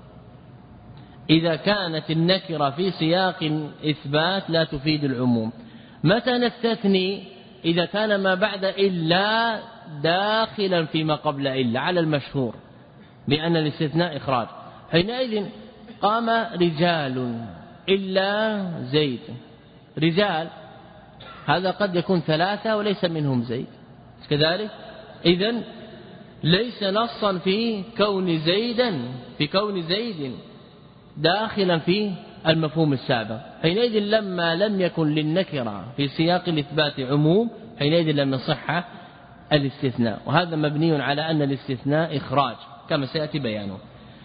إذا كانت النكرة في سياق إثبات لا تفيد العموم، متى نستثني؟ إذا كان ما بعد إلا داخلا فيما قبل إلا على المشهور بأن الاستثناء إخراج. حينئذ قام رجال إلا زيد، رجال هذا قد يكون ثلاثة وليس منهم زيد كذلك، إذن ليس نصا في كون زيدا في كون زيد داخلا في المفهوم السابق. حينئذ لما لم يكن للنكرة في سياق الإثبات عموم حينئذ لم يصح الاستثناء، وهذا مبني على أن الاستثناء إخراج كما سيأتي بيانه.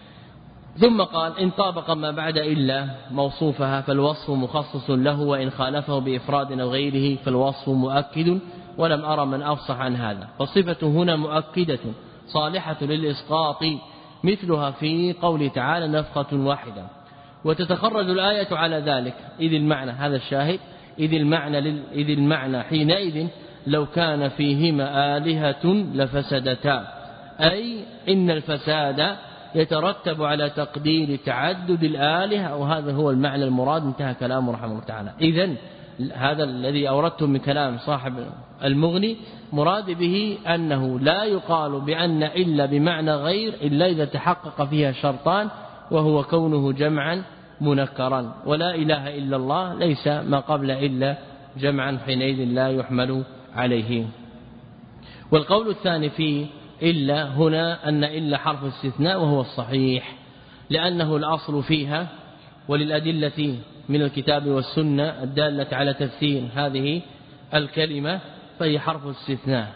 ثم قال إن طابق ما بعد إلا موصوفها فالوصف مخصص له، وإن خالفه بإفراد أو غيره فالوصف مؤكد، ولم أرى من أفصح عن هذا. فالصفة هنا مؤكدة صالحة للإسقاط مثلها في قول تعالى نفخة واحدة، وتتخرج الآية على ذلك. إذ المعنى هذا الشاهد إذ المعنى, لل... إذ المعنى حينئذ لو كان فيهما آلهة لفسدتا، أي إن الفساد يترتب على تقدير تعدد الآلهة، وهذا هو المعنى المراد. انتهى كلامه رحمه الله تعالى. إذن هذا الذي أوردته من كلام صاحب المغني مراد به أنه لا يقال بأن إلا بمعنى غير إلا إذا تحقق فيها شرطان، وهو كونه جمعا منكرا. ولا إله إلا الله ليس ما قبل إلا جمعا حينئذ لا يحمل عليه. والقول الثاني في إلا هنا أن إلا حرف استثناء وهو الصحيح، لأنه الأصل فيها وللأدلة من الكتاب والسنة الدالة على تفسير هذه الكلمة فهي حرف استثناء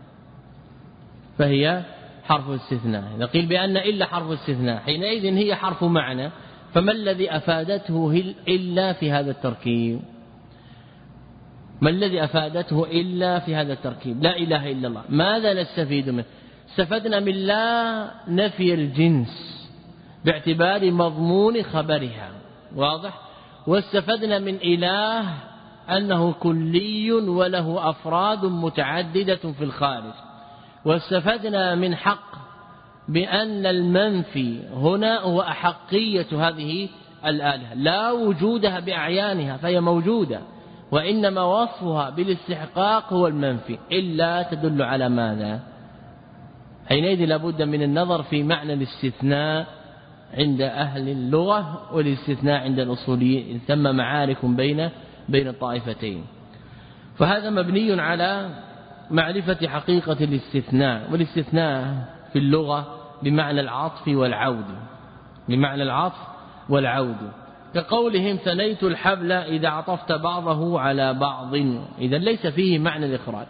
فهي حرف استثناء. إذا قيل بأن إلا حرف استثناء حينئذ هي حرف معنى، فما الذي أفادته إلا في هذا التركيب؟ ما الذي أفادته إلا في هذا التركيب؟ لا إله إلا الله. ماذا نستفيد منه؟ استفدنا من لا نفي الجنس باعتبار مضمون خبرها، واضح؟ واستفدنا من إله أنه كلي وله أفراد متعددة في الخارج، واستفدنا من حق بأن المنفي هنا هو أحقية هذه الآلهة لا وجودها بأعيانها فهي موجودة، وإنما وصفها بالاستحقاق هو المنفي. إلا تدل على ماذا؟ حينئذ لابد من النظر في معنى الاستثناء عند أهل اللغة والاستثناء عند الأصوليين، ثم معارك بين بين الطائفتين. فهذا مبني على معرفة حقيقة الاستثناء، والاستثناء في اللغة بمعنى العطف والعود، بمعنى العطف والعود، كقولهم ثنيت الحبل إذا عطفت بعضه على بعض، إذا ليس فيه معنى الإخراج.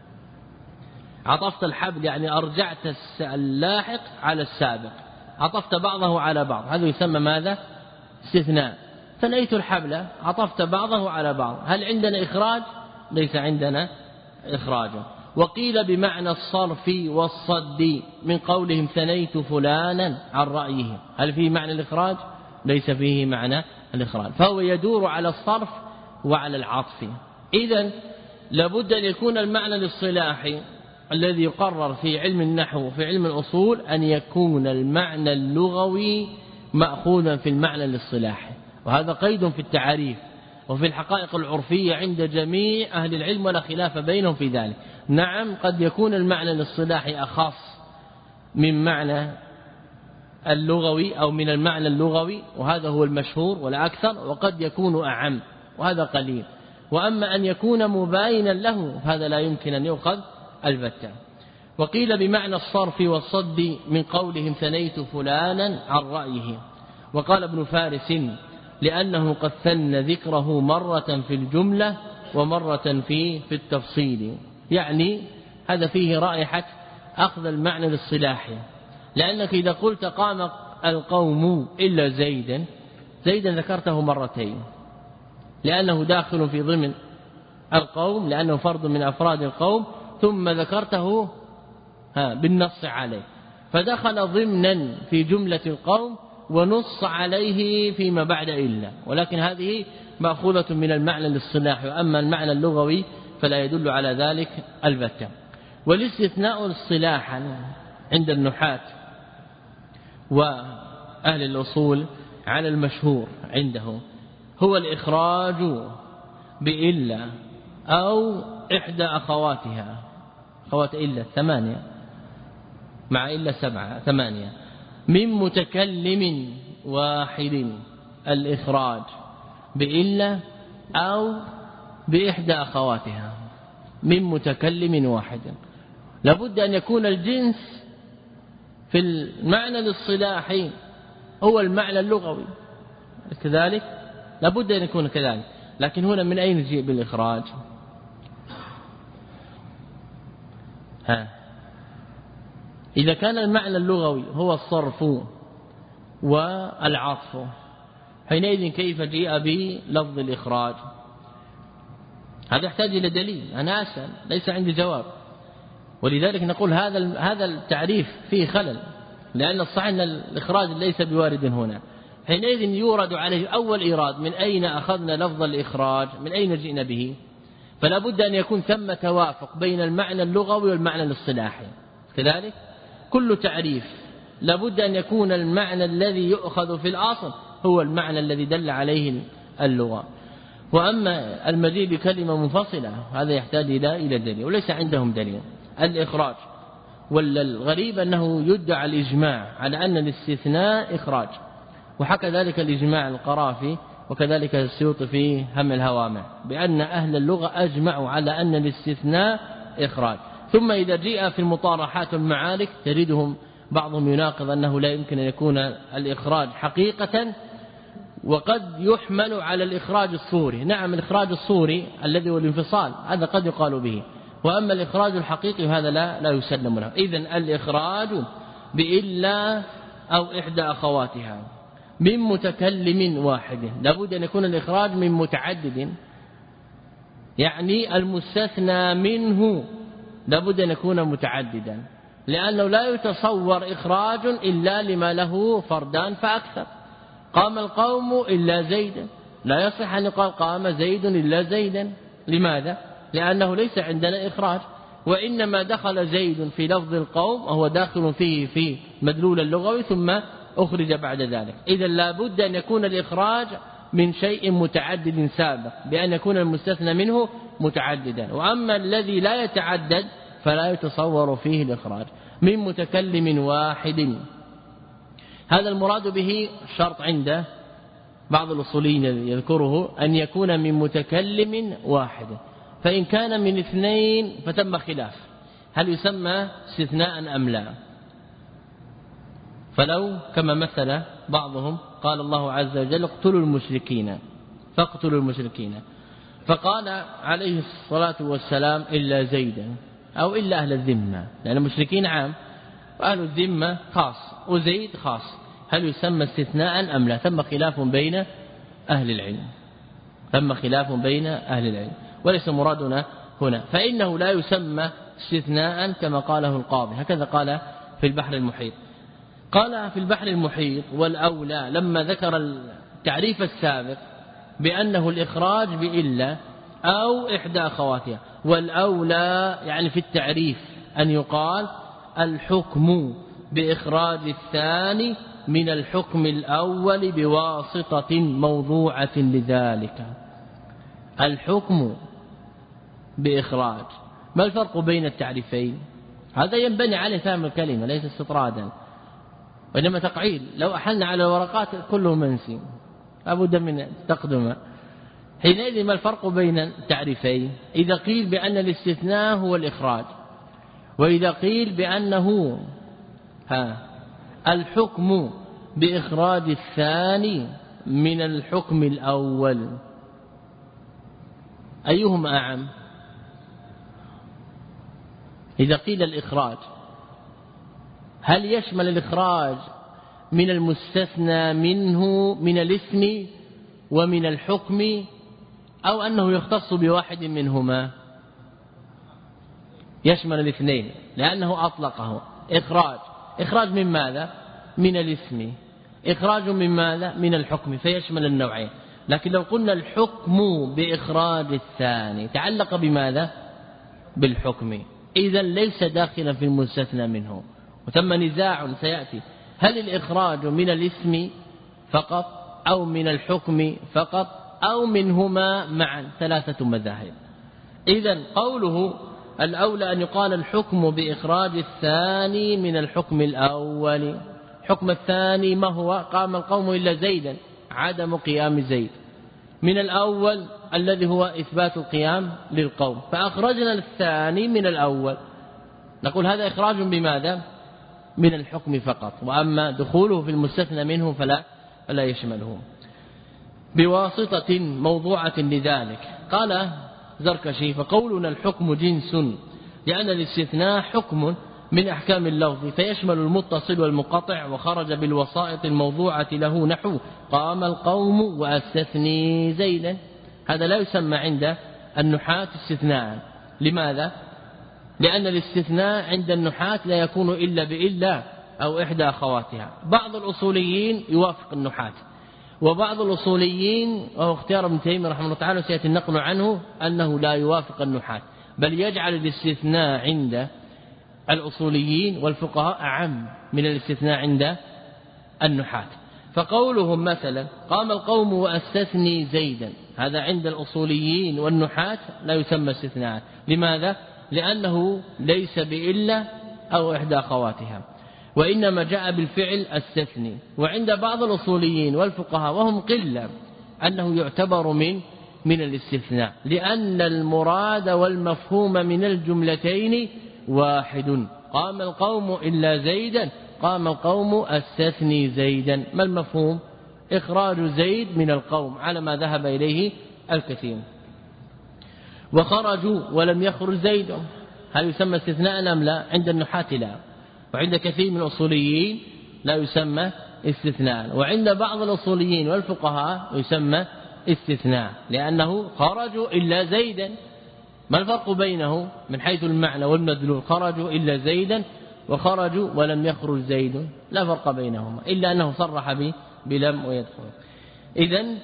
عطفت الحبل يعني أرجعت اللاحق على السابق، عطفت بعضه على بعض، هذا يسمى ماذا؟ استثناء. ثنيت الحبل عطفت بعضه على بعض، هل عندنا إخراج؟ ليس عندنا إخراج. وقيل بمعنى الصرف والصد من قولهم ثنيت فلانا عن رأيه، هل فيه معنى الإخراج؟ ليس فيه معنى الإخراج، فهو يدور على الصرف وعلى العطف. إذن لابد أن يكون المعنى الاصطلاحي الذي يقرر في علم النحو في علم الأصول أن يكون المعنى اللغوي مأخوذا في المعنى الاصطلاحي، وهذا قيد في التعريف وفي الحقائق العرفية عند جميع أهل العلم ولا خلاف بينهم في ذلك. نعم قد يكون المعنى الاصطلاحي أخص من معنى اللغوي أو من المعنى اللغوي، وهذا هو المشهور ولا أكثر، وقد يكون أعم وهذا قليل. وأما أن يكون مباينا له هذا لا يمكن أن يؤخذ البتة. وقيل بمعنى الصرف والصد من قولهم ثنيت فلانا عن رأيه. وقال ابن فارس لأنه قد ثن ذكره مرة في الجملة ومرة في في التفصيل، يعني هذا فيه رائحة أخذ المعنى الاصطلاحي، لأنك إذا قلت قام القوم إلا زيدا، زيدا ذكرته مرتين لأنه داخل في ضمن القوم، لأنه فرد من أفراد القوم، ثم ذكرته بالنص عليه فدخل ضمنا في جملة القوم ونص عليه فيما بعد إلا، ولكن هذه مأخوذة من المعنى الاصطلاحي، وأما المعنى اللغوي فلا يدل على ذلك البتة. والاستثناء اصطلاحا عند النحاة وأهل الأصول على المشهور عنده هو الإخراج بإلا أو إحدى أخواتها، أخوات إلا ثمانية مع إلا سبعة ثمانية، من متكلم واحد، الإخراج بإلا أو بإحدى أخواتها من متكلم واحد. لابد أن يكون الجنس في المعنى الاصطلاحي هو المعنى اللغوي كذلك، لابد أن يكون كذلك. لكن هنا من أين نجيء بالإخراج؟ ها إذا كان المعنى اللغوي هو الصرف والعطف، حينئذ كيف جيء بلفظ الإخراج؟ هذا يحتاج إلى دليل. أنا أسأل ليس عندي جواب، ولذلك نقول هذا هذا التعريف فيه خلل، لأن الصحيح أن الإخراج ليس بوارد هنا. حينئذ يورد عليه أول إيراد من أين أخذنا لفظ الإخراج، من أين جئنا به؟ فلا بد أن يكون ثم توافق بين المعنى اللغوي والمعنى الاصطلاحي كذلك. كل تعريف لا بد أن يكون المعنى الذي يؤخذ في الأصل هو المعنى الذي دل عليه اللغة، وأما المجيء بكلمة منفصلة هذا يحتاج إلى إلى دليل، وليس عندهم دليل. الإخراج والغريب أنه يدعى الإجماع على أن الاستثناء إخراج، وحكى ذلك الإجماع القرافي وكذلك السيوطي في هم الهوامع بأن أهل اللغة أجمعوا على أن الاستثناء إخراج. ثم إذا جاء في المطارحات والمعارك تجدهم بعضهم يناقض أنه لا يمكن أن يكون الإخراج حقيقة، وقد يحمل على الإخراج الصوري. نعم الإخراج الصوري الذي هو الانفصال هذا قد يقال به، وأما الإخراج الحقيقي هذا لا لا يسلم له. إذن الإخراج بإلا أو إحدى أخواتها من متكلم واحد، لابد أن يكون الإخراج من متعدد، يعني المستثنى منه لابد أن يكون متعددا، لأنه لا يتصور إخراج إلا لما له فردان فأكثر. قام القوم إلا زيدا، لا يصح أن يقال قام زيد إلا زيدا. لماذا؟ لأنه ليس عندنا إخراج، وإنما دخل زيد في لفظ القوم وهو داخل فيه في مدلول اللغوي ثم أخرج بعد ذلك. إذا لابد أن يكون الإخراج من شيء متعدد سابق بأن يكون المستثنى منه متعددا، وأما الذي لا يتعدد فلا يتصور فيه الإخراج من متكلم واحد. هذا المراد به شرط عند بعض الأصوليين يذكره أن يكون من متكلم واحد، فإن كان من اثنين فتم خلاف هل يسمى استثناء أم لا. فلو كما مثل بعضهم قال الله عز وجل اقتلوا المشركين فاقتلوا المشركين، فقال عليه الصلاة والسلام إلا زيدا أو إلا أهل الذمة، لأن المشركين عام وأهل الذمة خاص وزيد خاص، هل يسمى استثناء أم لا؟ ثم خلاف بين أهل العلم ثم خلاف بين أهل العلم وليس مرادنا هنا، فإنه لا يسمى استثناء كما قاله القاضي، هكذا قال في البحر المحيط. قال في البحر المحيط والأولى لما ذكر التعريف السابق بأنه الإخراج بإلا أو إحدى أخواتها، والأولى يعني في التعريف أن يقال الحكم بإخراج الثاني من الحكم الأول بواسطة موضوعة لذلك. الحكم بإخراج، ما الفرق بين التعريفين؟ هذا ينبني عليه فهم الكلمة ليس استطرادا، وإنما تقعيد. لو أحلنا على الورقات كله منسي أبدا من تقدم. حينئذ ما الفرق بين التعريفين؟ إذا قيل بأن الاستثناء هو الإخراج، وإذا قيل بأنه ها الحكم بإخراج الثاني من الحكم الأول، أيهما أعم؟ إذا قيل الإخراج هل يشمل الإخراج من المستثنى منه من الاسم ومن الحكم، أو أنه يختص بواحد منهما؟ يشمل الاثنين لأنه أطلقه. إخراج إخراج من ماذا؟ من الاسم. إخراج من ماذا؟ من الحكم، فيشمل النوعين. لكن لو قلنا الحكم بإخراج الثاني تعلق بماذا؟ بالحكم، إذن ليس داخلا في المستثنى منه. وثم نزاع سيأتي هل الإخراج من الاسم فقط أو من الحكم فقط أو منهما معا، ثلاثة مذاهب. إذن قوله الأولى أن يقال الحكم بإخراج الثاني من الحكم الأول. حكم الثاني ما هو؟ قام القوم إلا زيدا، عدم قيام زيد. من الأول الذي هو إثبات القيام للقوم، فأخرجنا الثاني من الأول، نقول هذا إخراج بماذا؟ من الحكم فقط، وأما دخوله في المستثنى منه فلا فلا يشمله بواسطة موضوعة لذلك. قال زركشي فقولنا الحكم جنس، لأن الاستثناء حكم من أحكام اللفظ فيشمل المتصل والمنقطع، وخرج بالوسائط الموضوعة له نحو قام القوم وأستثني زيدا. هذا لا يسمى عند النحاة استثناء. لماذا؟ لأن الاستثناء عند النحاة لا يكون إلا بإلا أو إحدى أخواتها. بعض الأصوليين يوافق النحاة، وبعض الأصوليين وهو اختيار ابن تيمية رحمه الله تعالى سيأتي النقل عنه أنه لا يوافق النحاة، بل يجعل الاستثناء عند الأصوليين والفقهاء أعم من الاستثناء عند النحاة. فقولهم مثلا قام القوم وأستثني زيدا، هذا عند الأصوليين والنحاة لا يسمى استثناء. لماذا؟ لأنه ليس بإلا أو إحدى أخواتها، وإنما جاء بالفعل استثني. وعند بعض الأصوليين والفقهاء وهم قلة أنه يعتبر من من الاستثناء، لأن المراد والمفهوم من الجملتين واحد. قام القوم إلا زيدا، قام القوم استثني زيدا. ما المفهوم؟ إخراج زيد من القوم على ما ذهب إليه الكثير. وخرجوا ولم يخرج زيد، هل يسمى استثناء أم لا؟ عند النحاة لا، وعند كثير من الأصوليين لا يسمى استثناء، وعند بعض الأصوليين والفقهاء يسمى استثناء، لأنه خرجوا إلا زيدا. ما الفرق بينه من حيث المعنى والمدلول؟ خرجوا إلا زيدا وخرجوا ولم يخرج زيد، لا فرق بينهما إلا أنه صرح به بلم ويدخل. إذن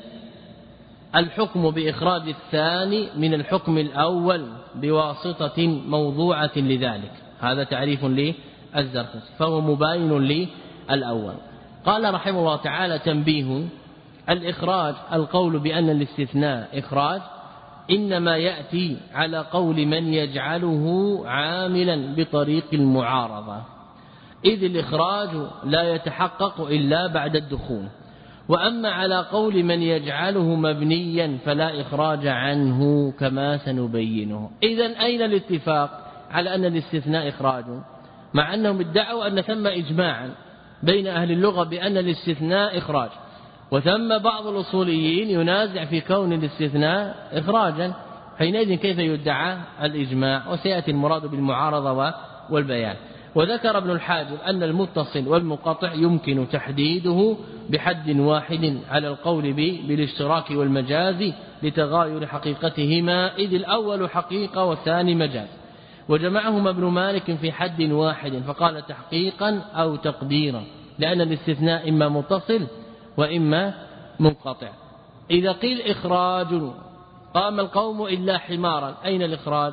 الحكم بإخراج الثاني من الحكم الأول بواسطة موضوعة لذلك، هذا تعريف للزرخشي، فهو مباين للأول. قال رحمه الله تعالى: تنبيه: الإخراج القول بأن الاستثناء إخراج إنما يأتي على قول من يجعله عاملا بطريق المعارضة، إذ الإخراج لا يتحقق إلا بعد الدخول. وأما على قول من يجعله مبنيا فلا إخراج عنه كما سنبينه. إذن أين الاتفاق على أن الاستثناء إخراج؟ مع أنهم ادعوا أن ثم إجماعا بين أهل اللغة بأن الاستثناء إخراج، وثم بعض الأصوليين ينازع في كون الاستثناء إخراجا، حينئذ كيف يدعى الإجماع؟ وسيأتي المراد بالمعارضة والبيان. وذكر ابن الحاجب أن المتصل والمنقطع يمكن تحديده بحد واحد على القول بالاشتراك والمجاز لتغاير حقيقتهما، إذ الأول حقيقة والثاني مجاز، وجمعهما ابن مالك في حد واحد فقال تحقيقا أو تقديرا، لأن الاستثناء إما متصل وإما منقطع. إذا قيل إخراج قام القوم إلا حمارا، أين الإخراج؟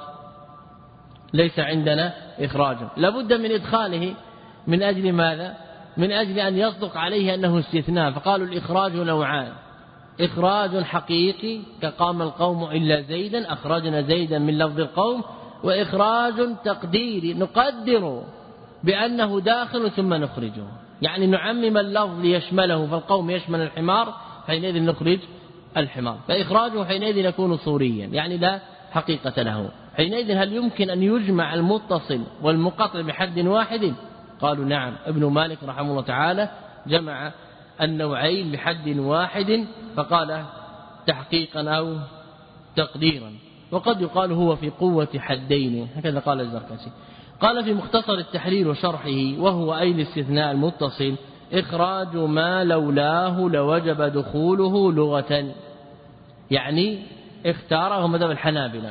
ليس عندنا إخراج، لابد من إدخاله. من أجل ماذا؟ من أجل أن يصدق عليه أنه استثناء، فقالوا الإخراج نوعان: إخراج حقيقي كقام القوم إلا زيدا، أخرجنا زيدا من لفظ القوم، وإخراج تقديري نقدر بأنه داخل ثم نخرجه، يعني نعمم اللفظ ليشمله، فالقوم يشمل الحمار حينئذ نخرج الحمار، فإخراجه حينئذ يكون صوريا يعني لا حقيقة له. حينئذ هل يمكن أن يجمع المتصل والمنقطع بحد واحد؟ قالوا نعم. ابن مالك رحمه الله تعالى جمع النوعين بحد واحد فقال تحقيقا أو تقديرا، وقد يقال هو في قوة حدين، هكذا قال الزركشي. قال في مختصر التحرير وشرحه: وهو أي الاستثناء المتصل إخراج ما لولاه لوجب دخوله لغة، يعني اختاره مذهب الحنابلة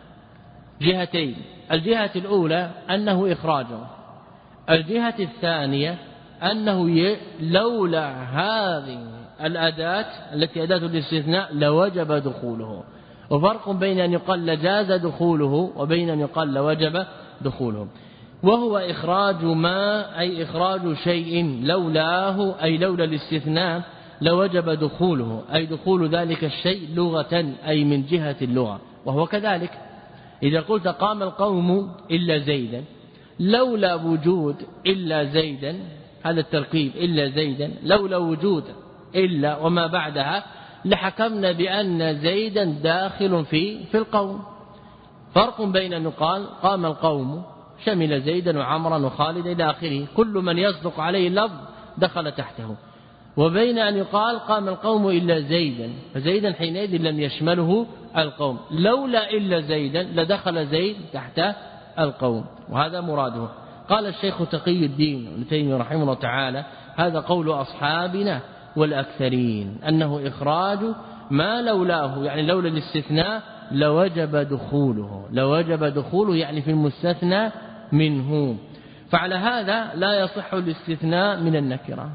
جهتين: الجهة الأولى أنه إخراج، الجهة الثانية أنه لولا هذه الأداة التي أداة الاستثناء لوجب دخوله. وفرق بين أن يقال لجاز دخوله وبين أن يقال لوجب دخوله. وهو إخراج ما أي إخراج شيء لولاه أي لولا الاستثناء لوجب دخوله، أي دخول ذلك الشيء لغة أي من جهة اللغة. وهو كذلك إذا قلت قام القوم إلا زيدا، لولا وجود إلا زيدا، هذا التركيب إلا زيدا، لولا وجود إلا وما بعدها لحكمنا بأن زيدا داخل في في القوم. فرق بين أن يقال قام القوم شمل زيدا وعمرا وخالدا إلى آخره، كل من يصدق عليه اللفظ دخل تحته، وبين أن يقال قام القوم إلا زيدا، فزيدا حينئذ لم يشمله القوم، لولا إلا زيدا لدخل زيد تحت القوم، وهذا مراده. قال الشيخ تقي الدين ابن تيمية رحمه الله تعالى: هذا قول أصحابنا والأكثرين أنه إخراج ما لولاه، يعني لولا الاستثناء لوجب دخوله، لوجب دخوله يعني في المستثنى منه. فعلى هذا لا يصح الاستثناء من النكرة،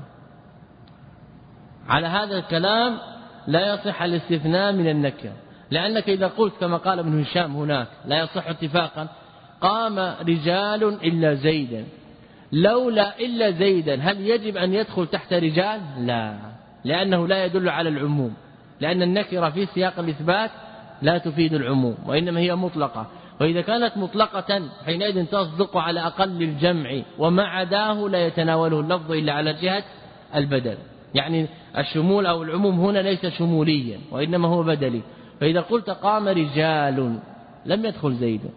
على هذا الكلام لا يصح الاستثناء من النكرة، لأنك إذا قلت كما قال ابن هشام هناك لا يصح اتفاقا قام رجال إلا زيدا، لولا إلا زيدا هل يجب أن يدخل تحت رجال؟ لا، لأنه لا يدل على العموم، لأن النكرة في سياق الإثبات لا تفيد العموم وإنما هي مطلقة، وإذا كانت مطلقة حينئذ تصدق على أقل الجمع، وما عداه لا يتناوله اللفظ إلا على جهة البدل، يعني الشمول أو العموم هنا ليس شموليا وإنما هو بدلي. فإذا قلت قام رجال لم يدخل زيد،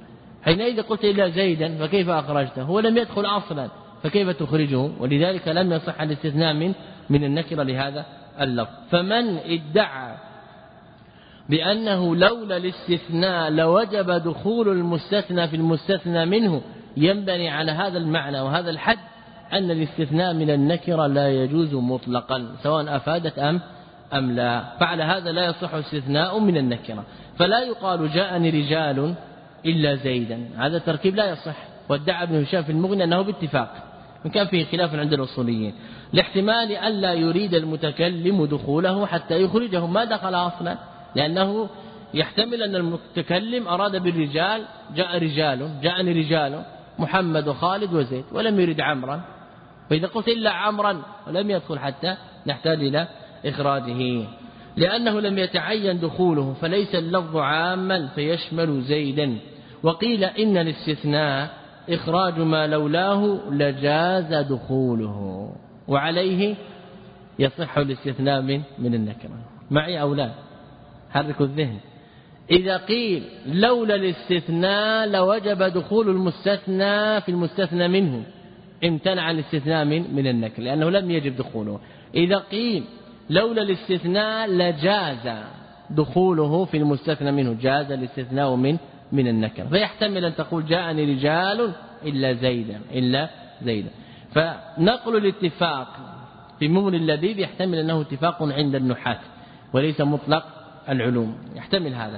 حينئذ قلت إلا زيدا فكيف أخرجته؟ هو لم يدخل أصلا فكيف تخرجه؟ ولذلك لم يصح الاستثناء من من النكرة لهذا اللفظ. فمن ادعى بأنه لولا الاستثناء لوجب دخول المستثنى في المستثنى منه ينبني على هذا المعنى وهذا الحد أن الاستثناء من النكرة لا يجوز مطلقا سواء أفادت أم أم لا. فعلى هذا لا يصح استثناء من النكرة. فلا يقال جاءني رجال إلا زيدا، هذا التركيب لا يصح. وادعى ابن هشام في المغني أنه باتفاق، وإن كان فيه خلاف عند الأصوليين، لاحتمال أن لا يريد المتكلم دخوله حتى يخرجه، ما دخل أصلا، لأنه يحتمل أن المتكلم أراد بالرجال جاء رجال، جاءني رجال محمد وخالد وزيد، ولم يرد عمرا، فإذا قلت إلا عمرا ولم يدخل حتى نحتاج إلى إخراجه، لأنه لم يتعين دخوله فليس اللفظ عاما فيشمل زيدا. وقيل إن الاستثناء إخراج ما لولاه لجاز دخوله، وعليه يصح الاستثناء من من النكرة. معي أو لا؟ حركوا الذهن. إذا قيل لولا الاستثناء لوجب دخول المستثنى في المستثنى منه امتنع الاستثناء من من النكر لأنه لم يجب دخوله. إذا قيل لولا الاستثناء لجاز دخوله في المستثنى منه، جاز الاستثناء من من النكر. فيحتمل أن تقول جاءني رجال إلا زيدا إلا زيدا. فنقل الاتفاق في ممن اللبيب يحتمل أنه اتفاق عند النحاة وليس مطلق العلوم، يحتمل هذا.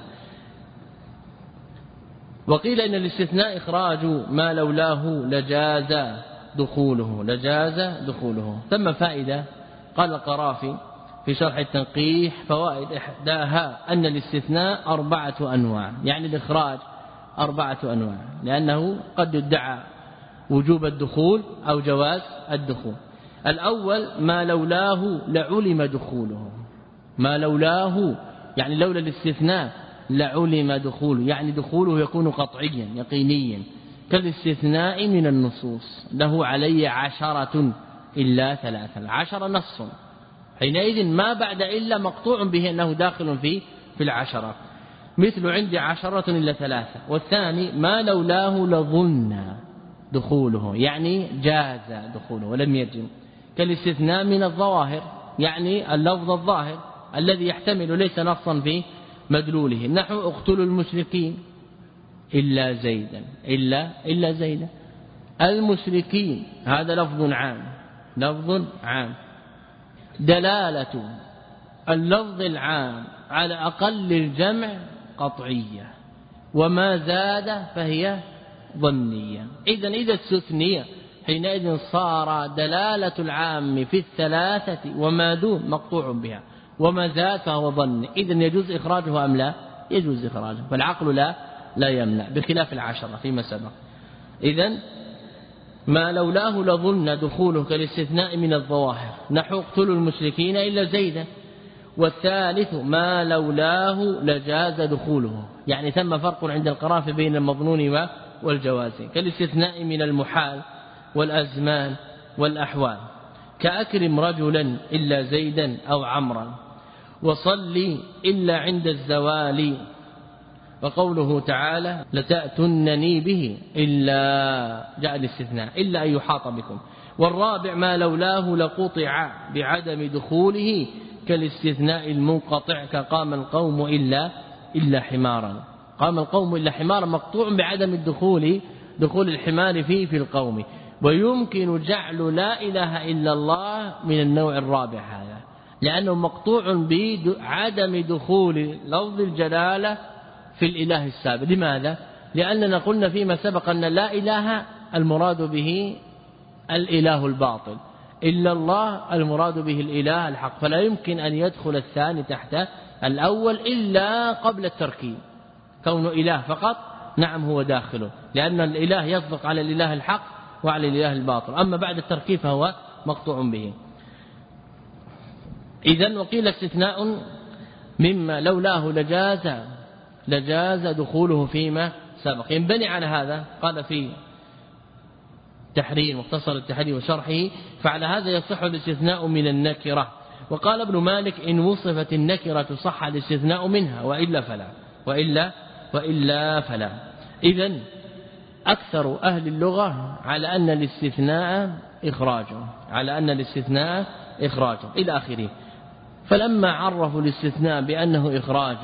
وقيل إن الاستثناء إخراج ما لولاه لجاز دخوله لجاز دخوله. ثم فائدة قال القرافي في شرح التنقيح فوائد، إحداها أن الاستثناء أربعة أنواع، يعني الإخراج أربعة أنواع، لأنه قد يدعى وجوب الدخول أو جواز الدخول. الأول ما لولاه لعلم دخوله، ما لولاه يعني لولا الاستثناء لعلم دخوله، يعني دخوله يكون قطعيا يقينيا، كالاستثناء من النصوص له علي عشرة إلا ثلاثة، عشرة نص، حينئذ ما بعد إلا مقطوع به أنه داخل في في العشرة، مثل عندي عشرة إلا ثلاثة. والثاني ما لولاه لظن دخوله، يعني جاز دخوله ولم يجب، كالاستثناء من الظواهر، يعني اللفظ الظاهر الذي يحتمل ليس نصا في مدلوله، نحو اقتلوا المشركين إلا زيدا إلا إلا زيدا. المشركين هذا لفظ عام، لفظ عام، دلالة اللفظ العام على أقل الجمع قطعية، وما زاد فهي ظنية. إذن إذا استثني حينئذ صار دلالة العام في الثلاثة وما دون مقطوع بها، وما زاد فهو ظن. إذن يجوز إخراجه أم لا؟ يجوز إخراجه، فالعقل لا لا يمنع، بخلاف العشرة فيما سبق. إذن ما لولاه لظن دخوله كالاستثناء من الظواهر، نحو اقتلوا المشركين إلا زيدا. والثالث ما لولاه لجاز دخوله، يعني ثم فرق عند القرافة بين المظنون والجواز، كالاستثناء من المحال والأزمان والأحوال، كأكرم رجلا إلا زيدا أو عمرا، وصلي إلا عند الزوال. وقوله تعالى لتأتنني به إلا جاء الاستثناء إلا أن يحاط بكم. والرابع ما لولاه لقطع بعدم دخوله، كالاستثناء المنقطع كقام القوم إلا إلا حمارا، قام القوم إلا حمارا مقطوع بعدم الدخول، دخول الحمار فيه في القوم. ويمكن جعل لا إله إلا الله من النوع الرابع هذا، لأنه مقطوع بعدم دخول لفظ الجلالة في الإله السابق. لماذا؟ لأننا قلنا فيما سبق أن لا إله المراد به الإله الباطل، إلا الله المراد به الإله الحق، فلا يمكن أن يدخل الثاني تحت الأول إلا قبل التركيب. كون إله فقط نعم هو داخله، لأن الإله يصدق على الإله الحق وعلى الإله الباطل، أما بعد التركيب فهو مقطوع به. إذن وقيل استثناء مما لولاه لجاز لجاز دخوله فيما سبق. ينبني على هذا قال في تحرير مختصر التحرير وشرحه فعلى هذا يصح الاستثناء من النكرة. وقال ابن مالك إن وصفت النكرة صح الاستثناء منها، وإلا فلا وإلا وإلا فلا. إذن أكثر أهل اللغة على أن الاستثناء إخراج على أن الاستثناء إخراج إلى آخره. فلما عرفوا الاستثناء بأنه إخراج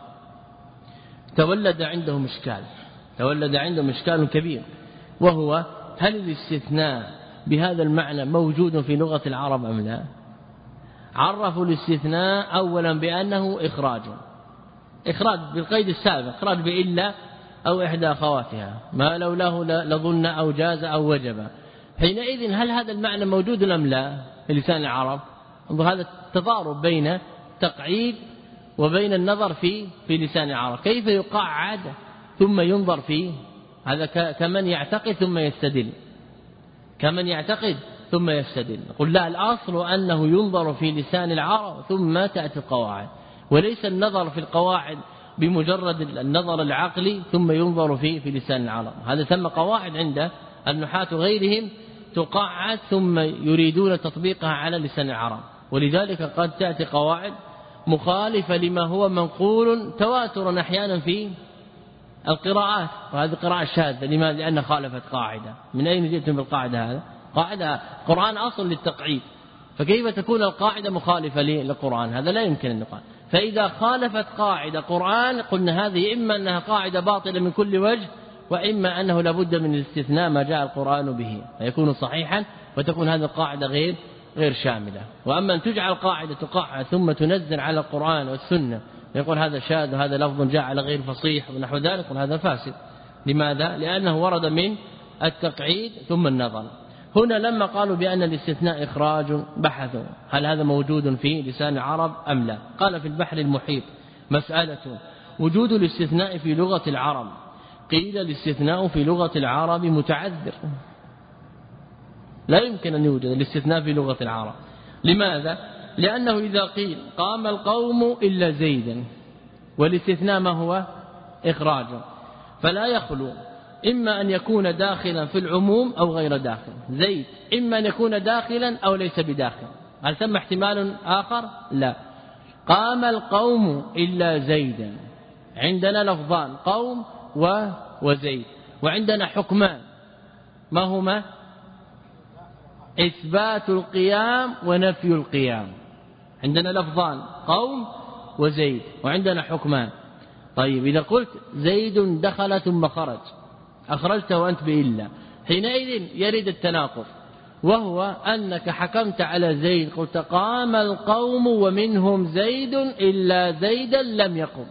تولد عندهم إشكال تولد عندهم إشكال كبير، وهو هل الاستثناء بهذا المعنى موجود في لغة العرب أم لا؟ عرفوا الاستثناء أولا بأنه إخراج إخراج بالقيد السابق، إخراج بإلا أو إحدى أخواتها، ما لولاه لظن أو جاز أو وجب. حينئذ هل هذا المعنى موجود أم لا في لسان العرب؟ هذا التضارب بين تقعيد وبين النظر في في لسان العرب، كيف يقعد ثم ينظر فيه؟ هذا كمن يعتقد ثم يستدل كمن يعتقد ثم يستدل. قل لا، الأصل أنه ينظر في لسان العرب ثم تأتي القواعد، وليس النظر في القواعد بمجرد النظر العقلي ثم ينظر فيه في لسان العرب. هذا ثم قواعد عند النحاة وغيرهم تقعد ثم يريدون تطبيقها على لسان العرب، ولذلك قد تأتي قواعد مخالفة لما هو منقول تواترا أحيانا في القراءات، وهذه قراءة شاذة. لماذا؟ لأن خالفت قاعدة. من أين جئتم بالقاعدة؟ هذا قاعدة قرآن أصل للتقعيد، فكيف تكون القاعدة مخالفة للقرآن؟ هذا لا يمكن أن يقال. فإذا خالفت قاعدة قرآن قلنا هذه إما أنها قاعدة باطلة من كل وجه، وإما أنه لابد من الاستثناء ما جاء القرآن به فيكون صحيحا، وتكون هذه القاعدة غير غير شاملة. وأما أن تجعل قاعدة تقعد ثم تنزل على القرآن والسنة يقول هذا شاذ وهذا لفظ جاء على غير فصيح ونحو ذلك، وهذا فاسد. لماذا؟ لأنه ورد من التقعيد ثم النظر. هنا لما قالوا بأن الاستثناء إخراج بحثوا هل هذا موجود في لسان العرب أم لا. قال في البحر المحيط مسألة وجود الاستثناء في لغة العرب. قيل الاستثناء في لغة العرب متعذر، لا يمكن أن يوجد الاستثناء في لغة العرب. لماذا؟ لأنه إذا قيل قام القوم إلا زيدا، والاستثناء ما هو؟ إخراج، فلا يخلو إما أن يكون داخلا في العموم أو غير داخل. زيد إما أن يكون داخلا أو ليس بداخل. هل ثم احتمال آخر؟ لا. قام القوم إلا زيدا، عندنا لفظان قوم وزيد، وعندنا حكمان ما هما؟ إثبات القيام ونفي القيام. عندنا لفظان قوم وزيد وعندنا حكمان. طيب إذا قلت زيد دخل ثم خرج أخرجته وأنت بإلا، حينئذ يرد التناقض، وهو أنك حكمت على زيد قلت قام القوم ومنهم زيد إلا زيدا لم يقم.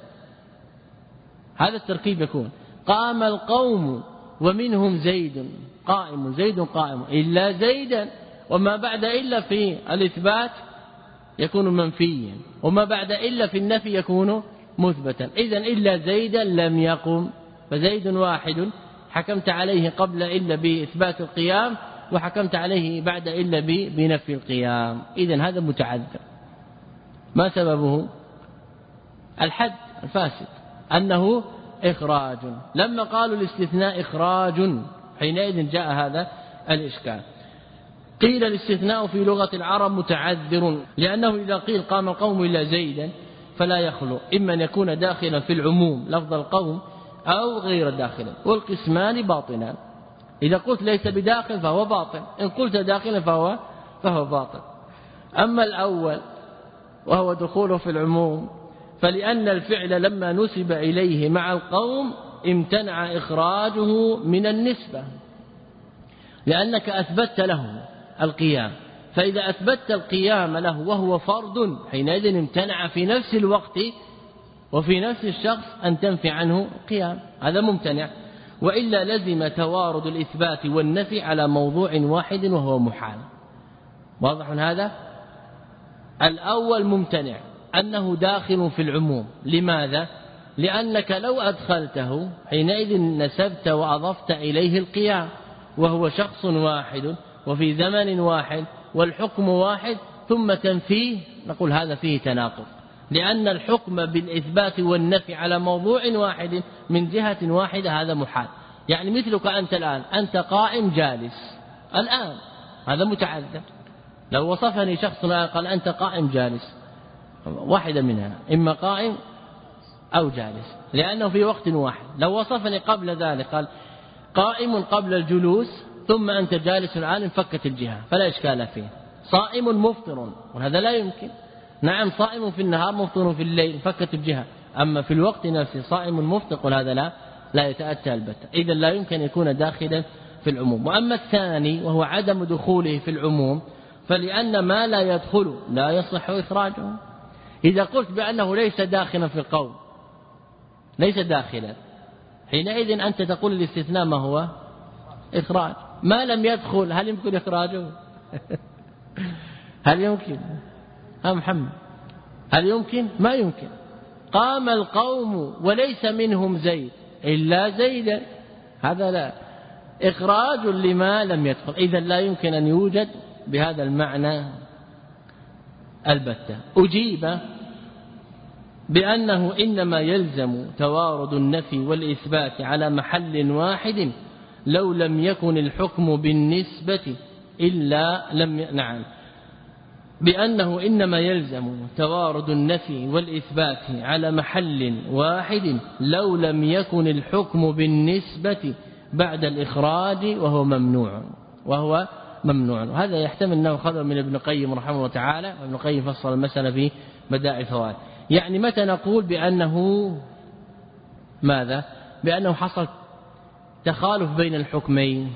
هذا التركيب يكون قام القوم ومنهم زيد قائم زيد قائم إلا زيدا، وما بعد إلا في الإثبات يكون منفيا، وما بعد إلا في النفي يكون مثبتا. إذن إلا زيدا لم يقم، فزيد واحد حكمت عليه قبل إلا بإثبات القيام، وحكمت عليه بعد إلا بنفي القيام. إذن هذا متعذر. ما سببه؟ الحد الفاسد أنه إخراج. لما قالوا الاستثناء إخراج حينئذ جاء هذا الإشكال. قيل الاستثناء في لغة العرب متعذر، لأنه إذا قيل قام القوم إلا زيدا فلا يخلو إما أن يكون داخلا في العموم لفظ القوم أو غير داخلا، والقسمان باطنان. إذا قلت ليس بداخل فهو باطل، إن قلت داخلا فهو فهو باطل. أما الأول وهو دخوله في العموم فلأن الفعل لما نسب إليه مع القوم امتنع إخراجه من النسبة، لأنك أثبت له القيام، فإذا أثبت القيام له وهو فرد حينئذ امتنع في نفس الوقت وفي نفس الشخص أن تنفي عنه قيام، هذا ممتنع. وإلا لزم توارد الإثبات والنفي على موضوع واحد وهو محال. واضح هذا؟ الأول ممتنع أنه داخل في العموم. لماذا؟ لأنك لو أدخلته حينئذ نسبت وأضفت إليه القيام، وهو شخص واحد وفي زمن واحد والحكم واحد، ثم تنفيه، نقول هذا فيه تناقض، لأن الحكم بالإثبات والنفي على موضوع واحد من جهة واحدة هذا محال. يعني مثلك أنت الآن أنت قائم جالس الآن، هذا متعذر. لو وصفني شخص قال أنت قائم جالس، واحدة منها إما قائم أو جالس، لأنه في وقت واحد. لو وصفني قبل ذلك قال قائم قبل الجلوس ثم أنت جالس الآن انفكت الجهة فلا إشكال فيه. صائم مفطر وهذا لا يمكن. نعم صائم في النهار مفطر في الليل انفكت الجهة، أما في الوقت نفسه صائم مفطر هذا لا لا يتأتى البتة، إذا لا يمكن يكون داخلا في العموم. وأما الثاني وهو عدم دخوله في العموم فلأن ما لا يدخل لا يصح إخراجه. إذا قلت بأنه ليس داخلا في القول ليس داخلا، حينئذ أنت تقول الاستثناء ما هو إخراج. ما لم يدخل هل يمكن إخراجه؟ هل يمكن؟ ها محمد هل يمكن؟ ما يمكن. قام القوم وليس منهم زيد إلا زيدا، هذا لا إخراج لما لم يدخل، إذا لا يمكن أن يوجد بهذا المعنى البتة. أجيب بأنه إنما يلزم توارد النفي والإثبات على محل واحد لو لم يكن الحكم بالنسبة إلا لم ي... نعم بأنه إنما يلزم توارد النفي والإثبات على محل واحد لو لم يكن الحكم بالنسبة بعد الإخراج وهو ممنوع وهو ممنوع. هذا يحتمل أنه خذ من ابن القيم رحمه الله تعالى، وابن القيم فصل المسألة في بدائع الفوائد. يعني متى نقول بأنه ماذا؟ بأنه حصل تخالف بين الحكمين؟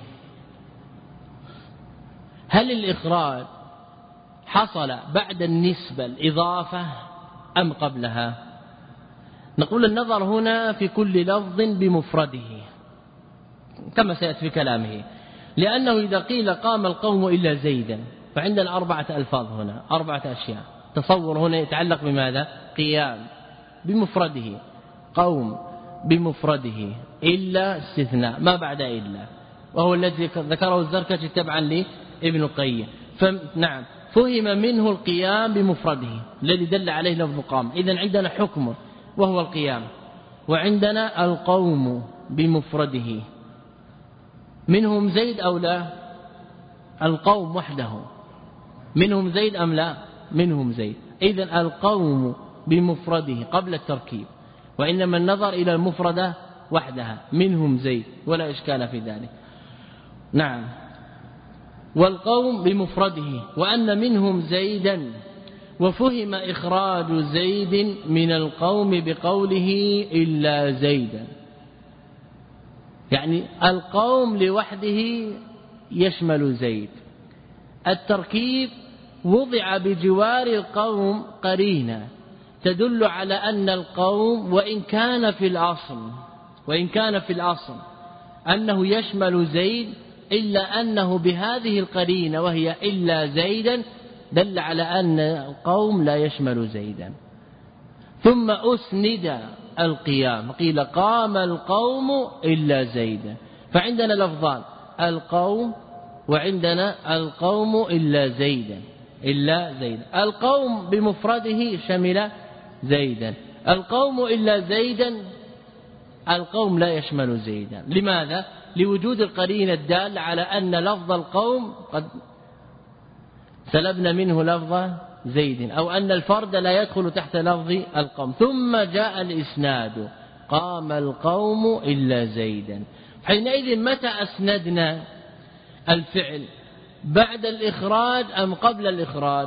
هل الإخراج حصل بعد النسبة الإضافة أم قبلها؟ نقول النظر هنا في كل لفظ بمفرده كما سيأتي في كلامه، لأنه إذا قيل قام القوم إلا زيدا فعندنا أربعة ألفاظ هنا، أربعة أشياء. تصور هنا يتعلق بماذا؟ قيام بمفرده، قوم بمفرده، إلا استثناء ما بعد إلا، وهو الذي ذكره الزركشي تبعا لابن القيم. فنعم فهم منه القيام بمفرده الذي دل عليه لفظ قام. إذن عندنا حكم وهو القيام، وعندنا القوم بمفرده. منهم زيد أو لا؟ القوم وحده منهم زيد أم لا؟ منهم زيد. إذن القوم بمفرده قبل التركيب، وإنما النظر إلى المفردة وحدها منهم زيد ولا إشكال في ذلك. نعم والقوم بمفرده وأن منهم زيدا، وفهم إخراج زيد من القوم بقوله إلا زيدا، يعني القوم لوحده يشمل زيد. التركيب وضع بجوار القوم قرينة تدل على أن القوم وإن كان في الأصل وإن كان في الأصل أنه يشمل زيد، إلا أنه بهذه القرينة وهي إلا زيدا دل على أن القوم لا يشمل زيدا. ثم أسند القيام قيل قام القوم إلا زيدا، فعندنا لفظان القوم وعندنا القوم إلا زيدا إلا زيدا. القوم بمفرده شمل زيدا، القوم إلا زيدا القوم لا يشمل زيدا. لماذا؟ لوجود القرينة الدالة على أن لفظ القوم قد سلبنا منه لفظ زيد، أو أن الفرد لا يدخل تحت لفظ القوم. ثم جاء الإسناد قام القوم إلا زيدا. حينئذ متى أسندنا الفعل؟ بعد الإخراج أم قبل الإخراج؟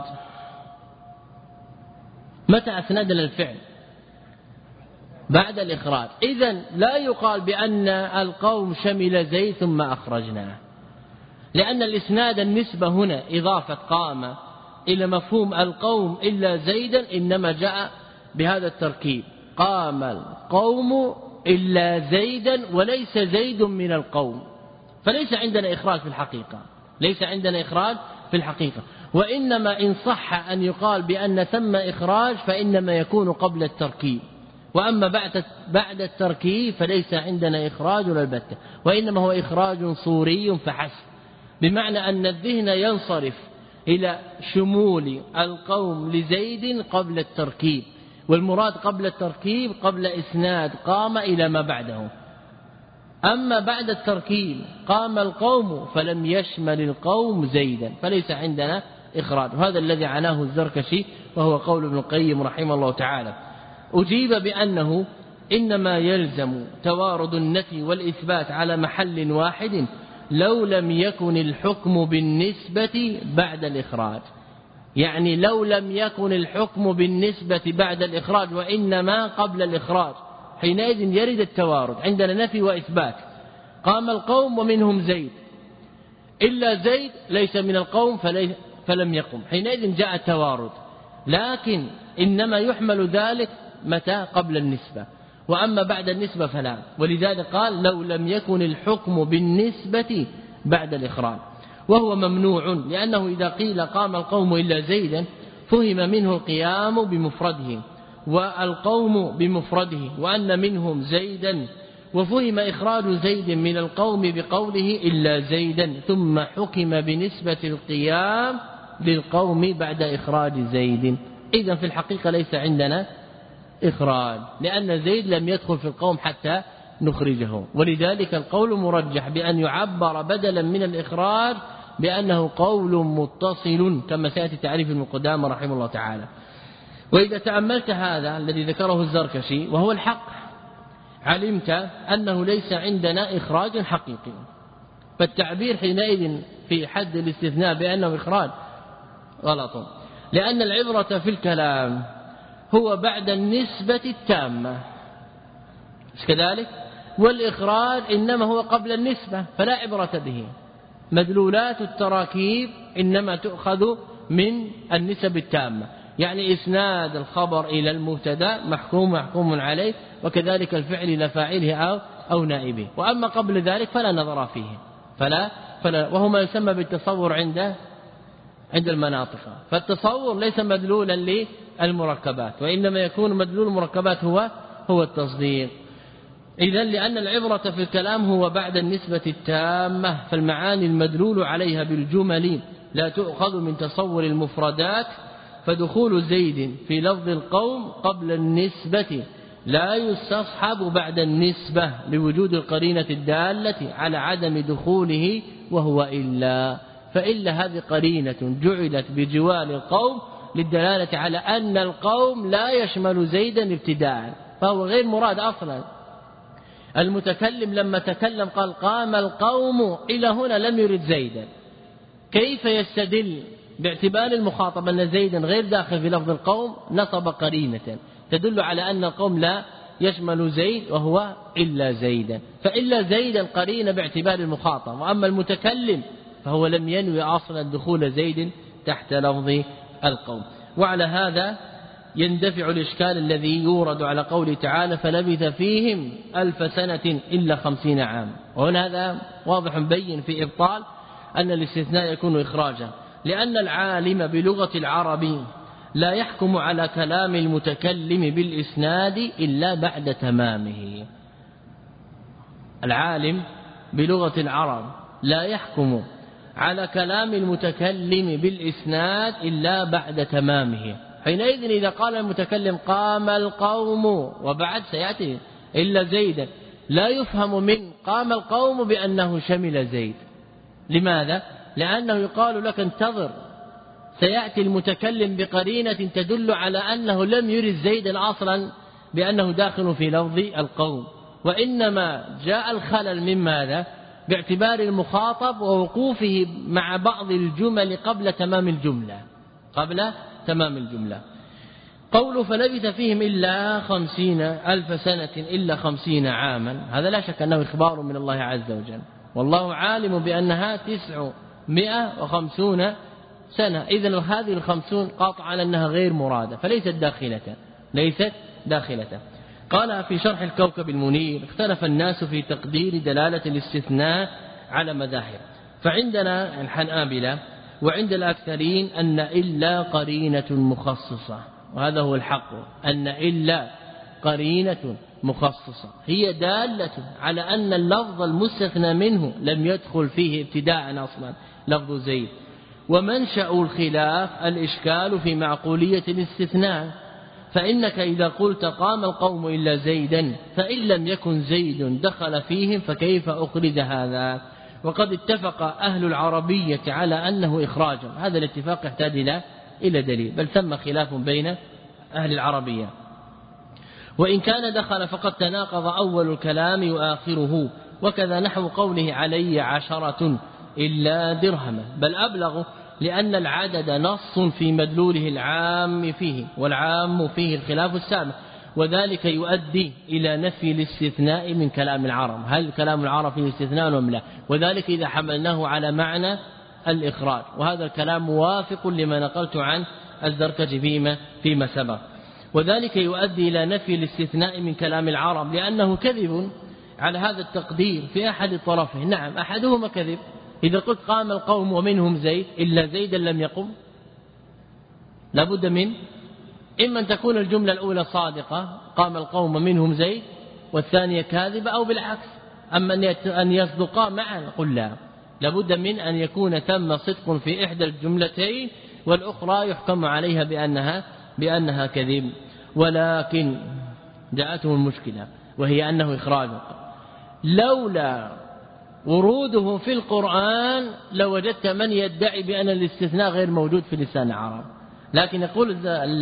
متى أسندنا الفعل؟ بعد الإخراج. إذن لا يقال بأن القوم شمل زيد ثم أخرجناه، لأن الإسناد النسبة هنا إضافة قام إلى مفهوم القوم إلا زيدا إنما جاء بهذا التركيب قام القوم إلا زيدا وليس زيد من القوم، فليس عندنا إخراج في الحقيقة، ليس عندنا إخراج في الحقيقة. وإنما إن صح أن يقال بأن ثم إخراج فإنما يكون قبل التركيب، وأما بعد بعد التركيب فليس عندنا إخراج ولا البتة، وإنما هو إخراج صوري فحسب، بمعنى أن الذهن ينصرف إلى شمول القوم لزيد قبل التركيب، والمراد قبل التركيب قبل إسناد قام إلى ما بعده. أما بعد التركيب قام القوم فلم يشمل القوم زيدا، فليس عندنا إخراج. هذا الذي عناه الزركشي وهو قول ابن القيم رحمه الله تعالى. أجيب بأنه إنما يلزم توارد النفي والإثبات على محل واحد لو لم يكن الحكم بالنسبة بعد الإخراج. يعني لو لم يكن الحكم بالنسبة بعد الإخراج وإنما قبل الإخراج، حينئذ يرد التوارد. عندنا نفي وإثبات، قام القوم ومنهم زيد، إلا زيد ليس من القوم فلم يقم، حينئذ جاء التوارد. لكن إنما يحمل ذلك متى؟ قبل النسبة، وأما بعد النسبة فلا. ولذلك قال لو لم يكن الحكم بالنسبة بعد الإخراج، وهو ممنوع، لأنه إذا قيل قام القوم إلا زيدا فهم منه القيام بمفرده والقوم بمفرده وأن منهم زيدا، وفهم إخراج زيد من القوم بقوله إلا زيدا، ثم حكم بنسبة القيام للقوم بعد إخراج زيد. إذن في الحقيقة ليس عندنا إخراج، لأن زيد لم يدخل في القوم حتى نخرجه. ولذلك القول مرجح بأن يعبر بدلا من الإخراج بأنه قول متصل، كما سيأتي تعريف ابن قدامة رحمه الله تعالى. وإذا تأملت هذا الذي ذكره الزركشي وهو الحق، علمت أنه ليس عندنا إخراج حقيقي. فالتعبير حينئذ في حد الاستثناء بأنه إخراج غلط، لأن العبرة في الكلام هو بعد النسبة التامة، مش كذلك؟ والإخراج إنما هو قبل النسبة، فلا عبرة به. مدلولات التراكيب إنما تؤخذ من النسب التامة، يعني إسناد الخبر إلى المبتدا محكوم محكوم عليه، وكذلك الفعل إلى فاعله أو أو نائبه. وأما قبل ذلك فلا نظر فيه، فلا فلا وهو ما يسمى بالتصور عند عند المناطق. فالتصور ليس مدلولا للمركبات، وإنما يكون مدلول المركبات هو هو التصديق. إذن لأن العبرة في الكلام هو بعد النسبة التامة، فالمعاني المدلول عليها بالجمل لا تؤخذ من تصور المفردات، فدخول زيد في لفظ القوم قبل النسبة لا يستصحب بعد النسبة لوجود القرينة الدالة على عدم دخوله، وهو إلا. فإلا هذه قرينة جعلت بجوار القوم للدلالة على أن القوم لا يشمل زيدا ابتداء، فهو غير مراد أصلا. المتكلم لما تكلم قال قام القوم، إلى هنا لم يرد زيدا. كيف يستدل باعتبار المخاطب أن زيدا غير داخل في لفظ القوم؟ نصب قرينة تدل على أن القوم لا يشمل زيد وهو إلا زيدا، فإلا زيدا قرينة باعتبار المخاطب، وأما المتكلم فهو لم ينوي أصلا دخول زيد تحت لفظ القوم. وعلى هذا يندفع الإشكال الذي يورد على قوله تعالى فلبث فيهم ألف سنة إلا خمسين عام. وهنا هذا واضح بين في إبطال أن الاستثناء يكون إخراجا، لأن العالم بلغة العرب لا يحكم على كلام المتكلم بالإسناد إلا بعد تمامه. العالم بلغة العرب لا يحكم على كلام المتكلم بالإسناد إلا بعد تمامه. حينئذ إذا قال المتكلم قام القوم وبعد سيأتي إلا زيدا، لا يفهم من قام القوم بأنه شمل زيد. لماذا؟ لأنه يقال لك انتظر، سيأتي المتكلم بقرينة تدل على أنه لم يرد زيدا أصلا بأنه داخل في لفظ القوم، وإنما جاء الخلل من ماذا؟ باعتبار المخاطب ووقوفه مع بعض الجمل قبل تمام الجملة قبل تمام الجملة. قوله فلبث فيهم إلا خمسين ألف سنة إلا خمسين عاما، هذا لا شك أنه إخبار من الله عز وجل، والله عالم بأنها تسعمائة وخمسون سنة. إذن هذه الخمسون قاطعا أنها غير مرادة، فليست داخلة ليست داخلة. قال في شرح الكوكب المنير اختلف الناس في تقدير دلالة الاستثناء على مذاهب، فعندنا الحنابلة وعند الأكثرين أن إلا قرينة مخصصة، وهذا هو الحق، أن إلا قرينة مخصصة هي دالة على أن اللفظ المستثنى منه لم يدخل فيه ابتداء أصلا لفظ زيد. ومنشأ الخلاف الإشكال في معقولية الاستثناء، فإنك إذا قلت قام القوم إلا زيدا فإن لم يكن زيد دخل فيهم فكيف أخرج هذا؟ وقد اتفق أهل العربية على أنه إخراج، هذا الاتفاق يحتاج إلى إلى دليل، بل ثم خلاف بين أهل العربية. وإن كان دخل فقد تناقض أول الكلام وآخره، وكذا نحو قوله علي عشرة إلا درهما، بل أبلغ لأن العدد نص في مدلوله العام فيه، والعام فيه الخلاف السابق، وذلك يؤدي إلى نفي الاستثناء من كلام العرب. هل كلام العرب فيه استثناء أم لا؟ وذلك إذا حملناه على معنى الإخراج، وهذا الكلام موافق لما نقلت عن الزركشي فيما فيما سبق. وذلك يؤدي إلى نفي الاستثناء من كلام العرب، لأنه كذب على هذا التقدير في أحد الطرفين. نعم أحدهما كذب، إذا قلت قام القوم ومنهم زيد إلا زيدا لم يقم، لابد من إما أن تكون الجملة الأولى صادقة قام القوم ومنهم زيد، والثانية كاذبة، أو بالعكس. أما أن يصدقا معا قل لا، لابد من أن يكون ثم صدق في إحدى الجملتين والأخرى يحكم عليها بأنها بأنها كذب. ولكن جاءته المشكلة، وهي أنه إخراج لولا وروده في القرآن لوجدت من يدعي بأن الاستثناء غير موجود في لسان العرب، لكن يقول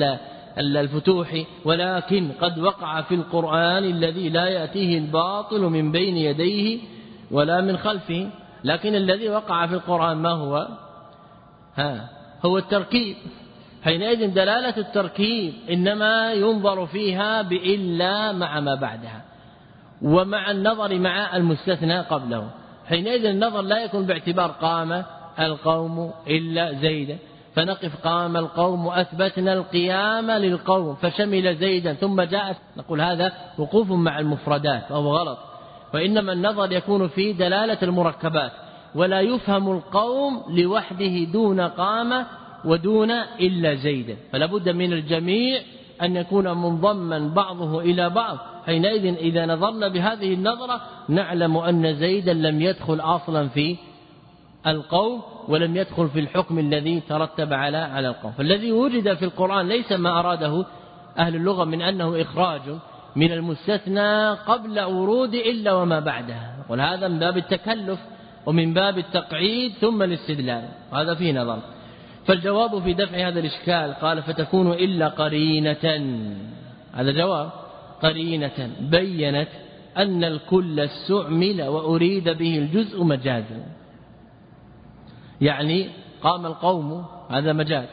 الفتوحي ولكن قد وقع في القرآن الذي لا يأتيه الباطل من بين يديه ولا من خلفه. لكن الذي وقع في القرآن ما هو؟ ها هو التركيب. حينئذ دلالة التركيب إنما ينظر فيها بإلا مع ما بعدها، ومع النظر مع المستثنى قبله. حينئذ النظر لا يكون باعتبار قام القوم إلا زيدا، فنقف قام القوم أثبتنا القيام للقوم فشمل زيدا ثم جاءت، نقول هذا وقوف مع المفردات وهو غلط. وإنما النظر يكون في دلالة المركبات، ولا يفهم القوم لوحده دون قام ودون إلا زيدا، فلا بد من الجميع أن يكون منضما بعضه إلى بعض. حينئذ إذا نظرنا بهذه النظرة نعلم أن زيدا لم يدخل أصلا في القوم، ولم يدخل في الحكم الذي ترتب على على القوم. فالذي وجد في القرآن ليس ما أراده أهل اللغة من أنه إخراج من المستثنى قبل ورود إلا وما بعدها، وهذا من باب التكلف ومن باب التقعيد ثم الاستدلال، وهذا فيه نظر. فالجواب في دفع هذا الإشكال قال فتكون إلا قرينة، هذا جواب قرينة بينت أن الكل استعمل وأريد به الجزء مجازا. يعني قام القوم هذا مجاز،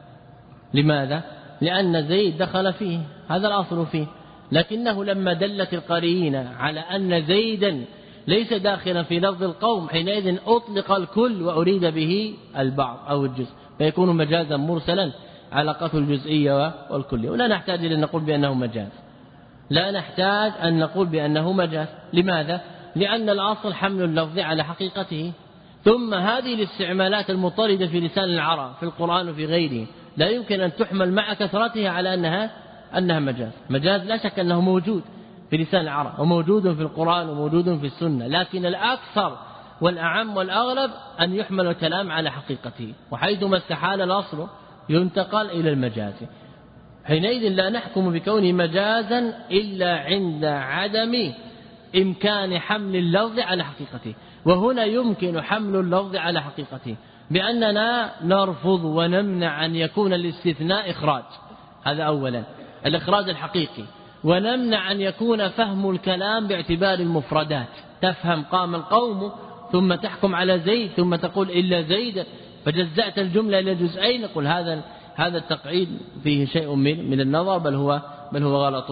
لماذا؟ لأن زيد دخل فيه، هذا الأصل فيه، لكنه لما دلت القرينة على أن زيدا ليس داخلا في لفظ القوم حينئذ أطلق الكل وأريد به البعض أو الجزء، فيكون مجازا مرسلا علاقة الجزئية والكلية. ولا نحتاج إلى أن نقول بأنه مجاز، لا نحتاج أن نقول بأنه مجاز. لماذا؟ لأن الأصل حمل اللفظ على حقيقته، ثم هذه الاستعمالات المضطردة في لسان العرب في القرآن وفي غيره لا يمكن أن تحمل مع كثرتها على أنها أنها مجاز. مجاز لا شك أنه موجود في لسان العرب وموجود في القرآن وموجود في السنة، لكن الأكثر والأعم والأغلب أن يحمل الكلام على حقيقته، وحيثما استحال الأصل ينتقل إلى المجاز. حينئذ لا نحكم بكونه مجازا إلا عند عدم إمكان حمل اللفظ على حقيقته. وهنا يمكن حمل اللفظ على حقيقته بأننا نرفض ونمنع أن يكون الاستثناء إخراج، هذا أولا الإخراج الحقيقي، ونمنع أن يكون فهم الكلام باعتبار المفردات، تفهم قام القوم ثم تحكم على زيد ثم تقول إلا زيد فجزأت الجملة إلى جزئين، نقول هذا هذا التقعيد فيه شيء من من النظر، بل هو بل هو غلط.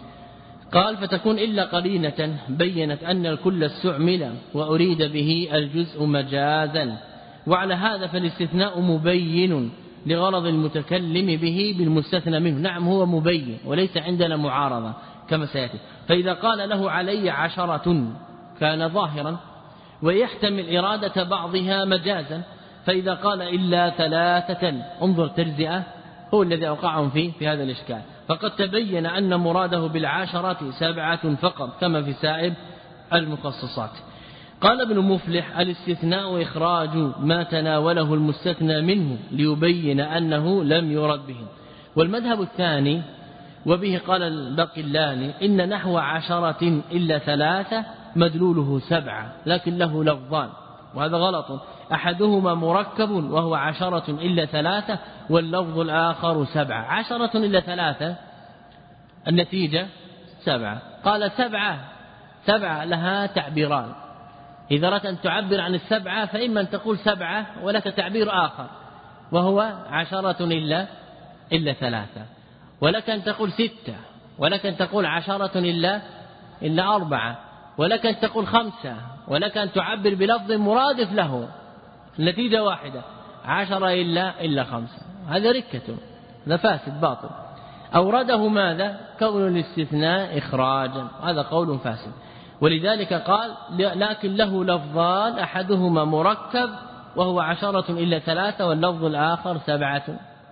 قال فتكون إلا قرينة بينت أن الكل استعمل وأريد به الجزء مجازا، وعلى هذا فالاستثناء مبين لغرض المتكلم به بالمستثنى منه. نعم هو مبين وليس عندنا معارضة كما سيأتي. فإذا قال له علي عشرة كان ظاهرا ويحتمل إرادة بعضها مجازا، فإذا قال إلا ثلاثة انظر تجزئة هو الذي أوقعهم فيه في هذا الإشكال. فقد تبين أن مراده بالعشرة سبعة فقط كما في سائر المخصصات. قال ابن مفلح الاستثناء إخراج ما تناوله المستثنى منه ليبين أنه لم يرد به. والمذهب الثاني وبه قال الباقلاني إن نحو عشرة إلا ثلاثة مدلوله سبعة لكن له لفظان، وهذا غلط. أحدهما مركب وهو عشرة إلا ثلاثة، واللفظ الآخر سبعة. عشرة إلا ثلاثة النتيجة سبعة. قال سبعة سبعة لها تعبيران، إذا أردت أن تعبر عن السبعة فإما أن تقول سبعة ولك تعبير آخر وهو عشرة إلا إلا ثلاثة، ولك أن تقول ستة، ولك أن تقول عشرة إلا إلا أربعة، ولك أن تقول خمسة، ولك أن تعبر بلفظ مرادف له، النتيجة واحدة، عشرة إلا إلا خمسة. هذا ركة، هذا فاسد باطل. أورده ماذا؟ كون الاستثناء إخراجا، هذا قول فاسد. ولذلك قال لكن له لفظان أحدهما مركب وهو عشرة إلا ثلاثة، واللفظ الآخر سبعة.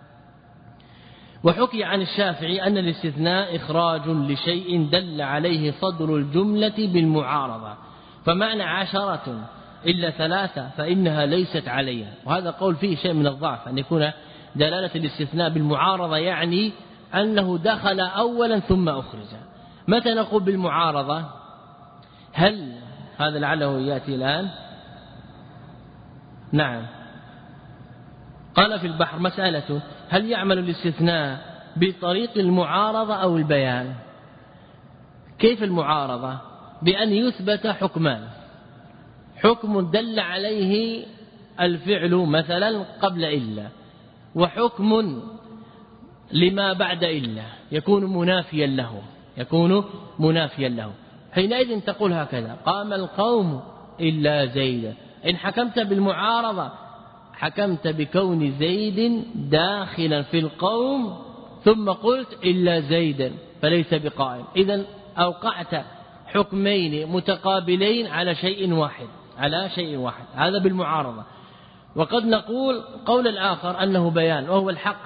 وحكي عن الشافعي أن الاستثناء إخراج لشيء دل عليه صدر الجملة بالمعارضة، فمعنى عشرة إلا ثلاثة فإنها ليست عليها، وهذا قول فيه شيء من الضعف، أن يكون دلالة الاستثناء بالمعارضة يعني أنه دخل أولا ثم أخرج. متى نقول بالمعارضة؟ هل هذا لعله يأتي الآن؟ نعم. قال في البحر مسألة: هل يعمل الاستثناء بطريق المعارضة أو البيان؟ كيف المعارضة؟ بأن يثبت حكمان، حكم دل عليه الفعل مثلا قبل إلا، وحكم لما بعد إلا يكون منافيا له، يكون منافيا له. حينئذ تقول هكذا: قام القوم إلا زيدا. إن حكمت بالمعارضة حكمت بكون زيد داخلا في القوم ثم قلت إلا زيدا فليس بقائم، إذن أوقعت حكمين متقابلين على شيء واحد، على شيء واحد، هذا بالمعارضة. وقد نقول قول الآخر أنه بيان، وهو الحق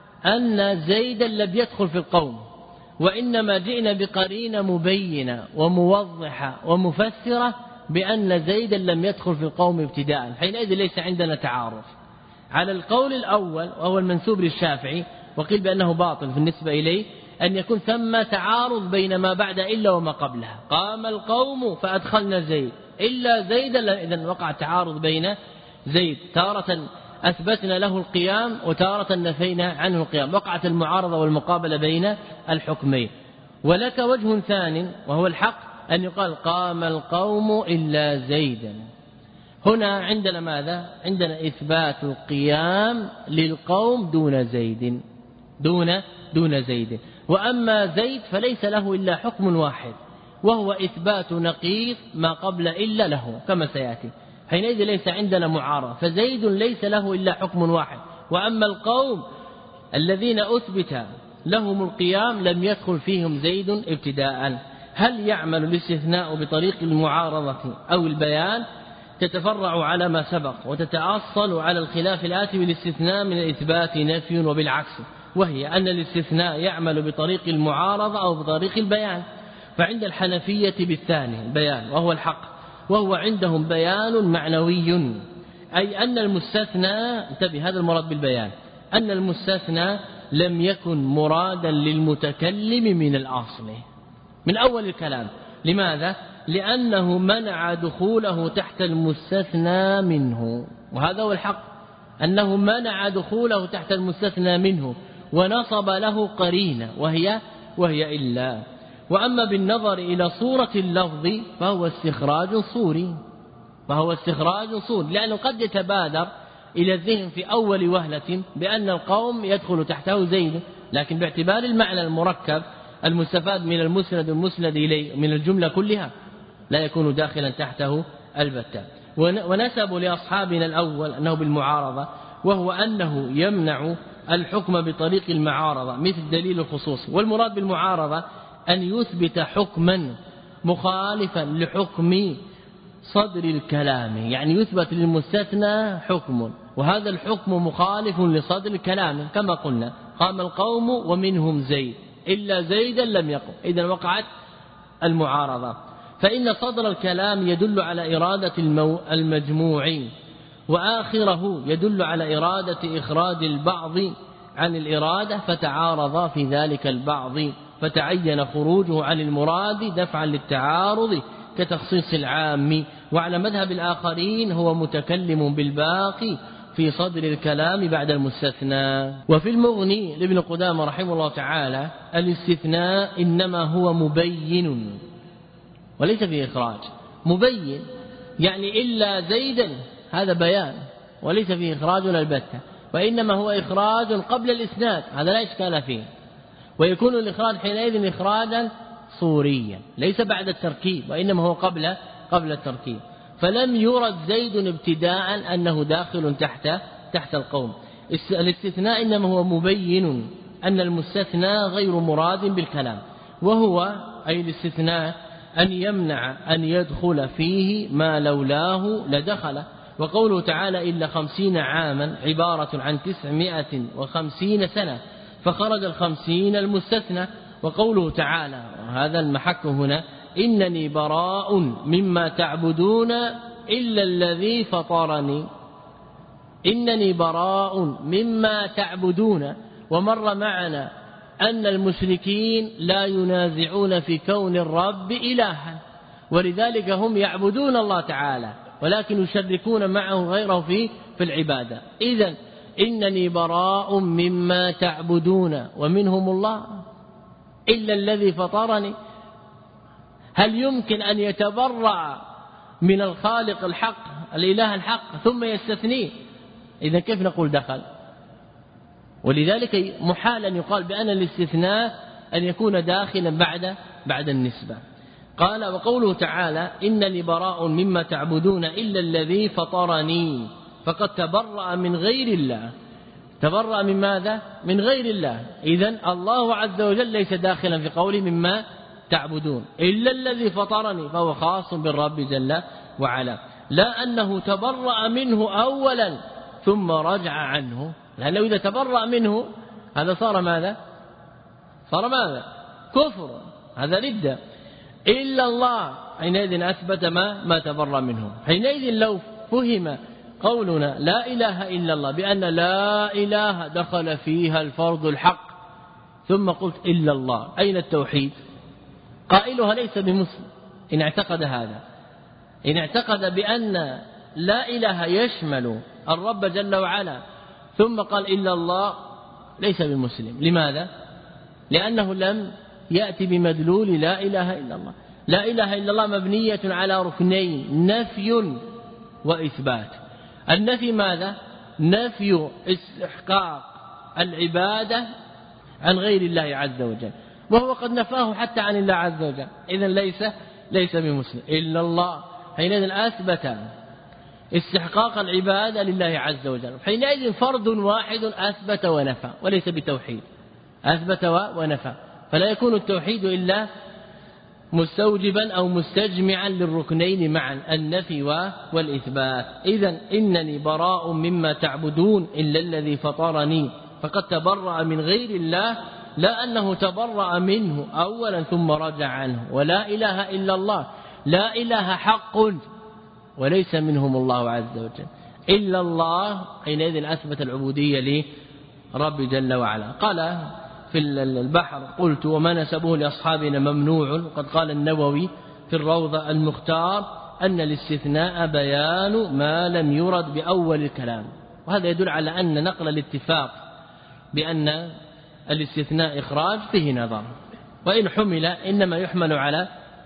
أن زيدا لم يدخل في القوم، وإنما جئنا بقرينة مبينة وموضحة ومفسرة بأن زيدا لم يدخل في القوم ابتداء، حينئذ ليس عندنا تعارض. على القول الأول وهو المنسوب للشافعي، وقيل بأنه باطل بالنسبة إليه، أن يكون ثم تعارض بين ما بعد إلا وما قبلها. قام القوم فأدخلنا زيد إلا زيدا، إذن وقع تعارض بين زيد، تارة أثبتنا له القيام وتارة نفينا عنه القيام، وقعت المعارضة والمقابلة بين الحكمين. ولك وجه ثاني وهو الحق أن يقال قام القوم إلا زيدا. هنا عندنا ماذا؟ عندنا إثبات القيام للقوم دون زيد، دون دون زيد. وأما زيد فليس له إلا حكم واحد، وهو إثبات نقيض ما قبل إلا له كما سيأتي. حينئذ ليس عندنا معارضة، فزيد ليس له إلا حكم واحد. وأما القوم الذين أثبت لهم القيام لم يدخل فيهم زيد ابتداء. هل يعمل الاستثناء بطريق المعارضة أو البيان؟ تتفرع على ما سبق وتتأصل على الخلاف الآتي بالاستثناء من الإثبات نفي وبالعكس، وهي أن الاستثناء يعمل بطريق المعارضة أو بطريق البيان. فعند الحنفية بالثاني البيان وهو الحق، وهو عندهم بيان معنوي، أي أن المستثنى، انتبه هذا المراد بالبيان، أن المستثنى لم يكن مرادا للمتكلم من الأصل من أول الكلام. لماذا؟ لأنه منع دخوله تحت المستثنى منه، وهذا هو الحق، أنه منع دخوله تحت المستثنى منه ونصب له قرينة وهي وهي إلا. وأما بالنظر إلى صورة اللفظ فهو استخراج صوري، فهو استخراج صوري، لأنه قد يتبادر إلى الذهن في أول وهلة بأن القوم يدخل تحته زيد، لكن باعتبار المعنى المركب المستفاد من المسند والمسند إليه من الجملة كلها لا يكون داخلا تحته البتة. ونسبوا لأصحابنا الأول أنه بالمعارضة، وهو أنه يمنع الحكم بطريق المعارضة مثل دليل الخصوص. والمراد بالمعارضة أن يثبت حكما مخالفا لحكم صدر الكلام، يعني يثبت للمستثنى حكم وهذا الحكم مخالف لصدر الكلام، كما قلنا قام القوم ومنهم زيد إلا زيدا لم يقم، إذن وقعت المعارضة. فإن صدر الكلام يدل على إرادة المجموع، وآخره يدل على إرادة إخراج البعض عن الإرادة، فتعارضا في ذلك البعض فتعين خروجه عن المراد دفعا للتعارض كتخصيص العام. وعلى مذهب الآخرين هو متكلم بالباقي في صدر الكلام بعد المستثنى. وفي المغني لابن قدامة رحمه الله تعالى الاستثناء إنما هو مبين وليس فيه إخراج. مبين يعني إلا زيدا، هذا بيان وليس فيه إخراج البتة، وإنما هو إخراج قبل الإسناد، هذا لا إشكال فيه. ويكون الإخراج حينئذ إخراجا صوريا ليس بعد التركيب، وإنما هو قبل قبل التركيب. فلم يرد زيد ابتداء أنه داخل تحت تحت القوم. الاستثناء إنما هو مبين أن المستثنى غير مراد بالكلام، وهو أي الاستثناء أن يمنع أن يدخل فيه ما لولاه لدخل. وقوله تعالى إلا خمسين عاما عبارة عن تسعمائة وخمسين سنة، فخرج الخمسين المستثنى. وقوله تعالى هذا المحك هنا إنني براء مما تعبدون إلا الذي فطرني، إنني براء مما تعبدون. ومر معنا أن المشركين لا ينازعون في كون الرب إلها، ولذلك هم يعبدون الله تعالى ولكن يشركون معه غيره في في العبادة. إذن إنني براء مما تعبدون ومنهم الله إلا الذي فطرني. هل يمكن أن يتبرع من الخالق الحق الإله الحق ثم يستثنيه؟ إذا كيف نقول دخل؟ ولذلك محال أن يقال بأن الاستثناء أن يكون داخلا بعد بعد النسبة. قال وقوله تعالى إنني براء مما تعبدون إلا الذي فطرني، فقد تبرأ من غير الله. تبرأ من ماذا؟ من غير الله. إذن الله عز وجل ليس داخلا في قوله مما تعبدون إلا الذي فطرني، فهو خاص بالرب جل وعلا، لا أنه تبرأ منه أولا ثم رجع عنه، لأنه إذا تبرأ منه هذا صار ماذا؟ صار ماذا؟ كفر، هذا ردة. إلا الله حينئذ أثبت ما ما تبرأ منه. حينئذ لو فهم قولنا لا إله إلا الله بأن لا إله دخل فيها الفرض الحق، ثم قلت إلا الله، أين التوحيد؟ قائلها ليس بمسلم إن اعتقد هذا. إن اعتقد بأن لا إله يشمل الرب جل وعلا ثم قال إلا الله ليس بمسلم. لماذا؟ لأنه لم يأتي بمدلول لا إله إلا الله. لا إله إلا الله مبنية على ركنين، نفي وإثبات. النفي ماذا؟ نفي استحقاق العبادة عن غير الله عز وجل، وهو قد نفاه حتى عن الله عز وجل. إذن ليس ليس بمسلم. إلا الله حينئذ أثبت استحقاق العبادة لله عز وجل. حينئذ فرد واحد أثبت ونفى وليس بتوحيد، أثبت ونفى، فلا يكون التوحيد إلا مستوجبا أو مستجمعا للركنين معا، النفي والإثبات. إذن إنني براء مما تعبدون إلا الذي فطرني، فقد تبرأ من غير الله، لا أنه تبرأ منه أولا ثم رجع عنه. ولا إله إلا الله، لا إله حق وليس منهم الله عز وجل إلا الله، حينئذ أثبت العبودية لرب جل وعلا. قال في البحر قلت وما نسبه لأصحابنا ممنوع. قد قال النووي في الروضة المختار أن الاستثناء بيان ما لم يرد بأول الكلام، وهذا يدل على أن نقل الاتفاق بأن الاستثناء إخراج فيه نظر، وإن حمل إنما يحمل على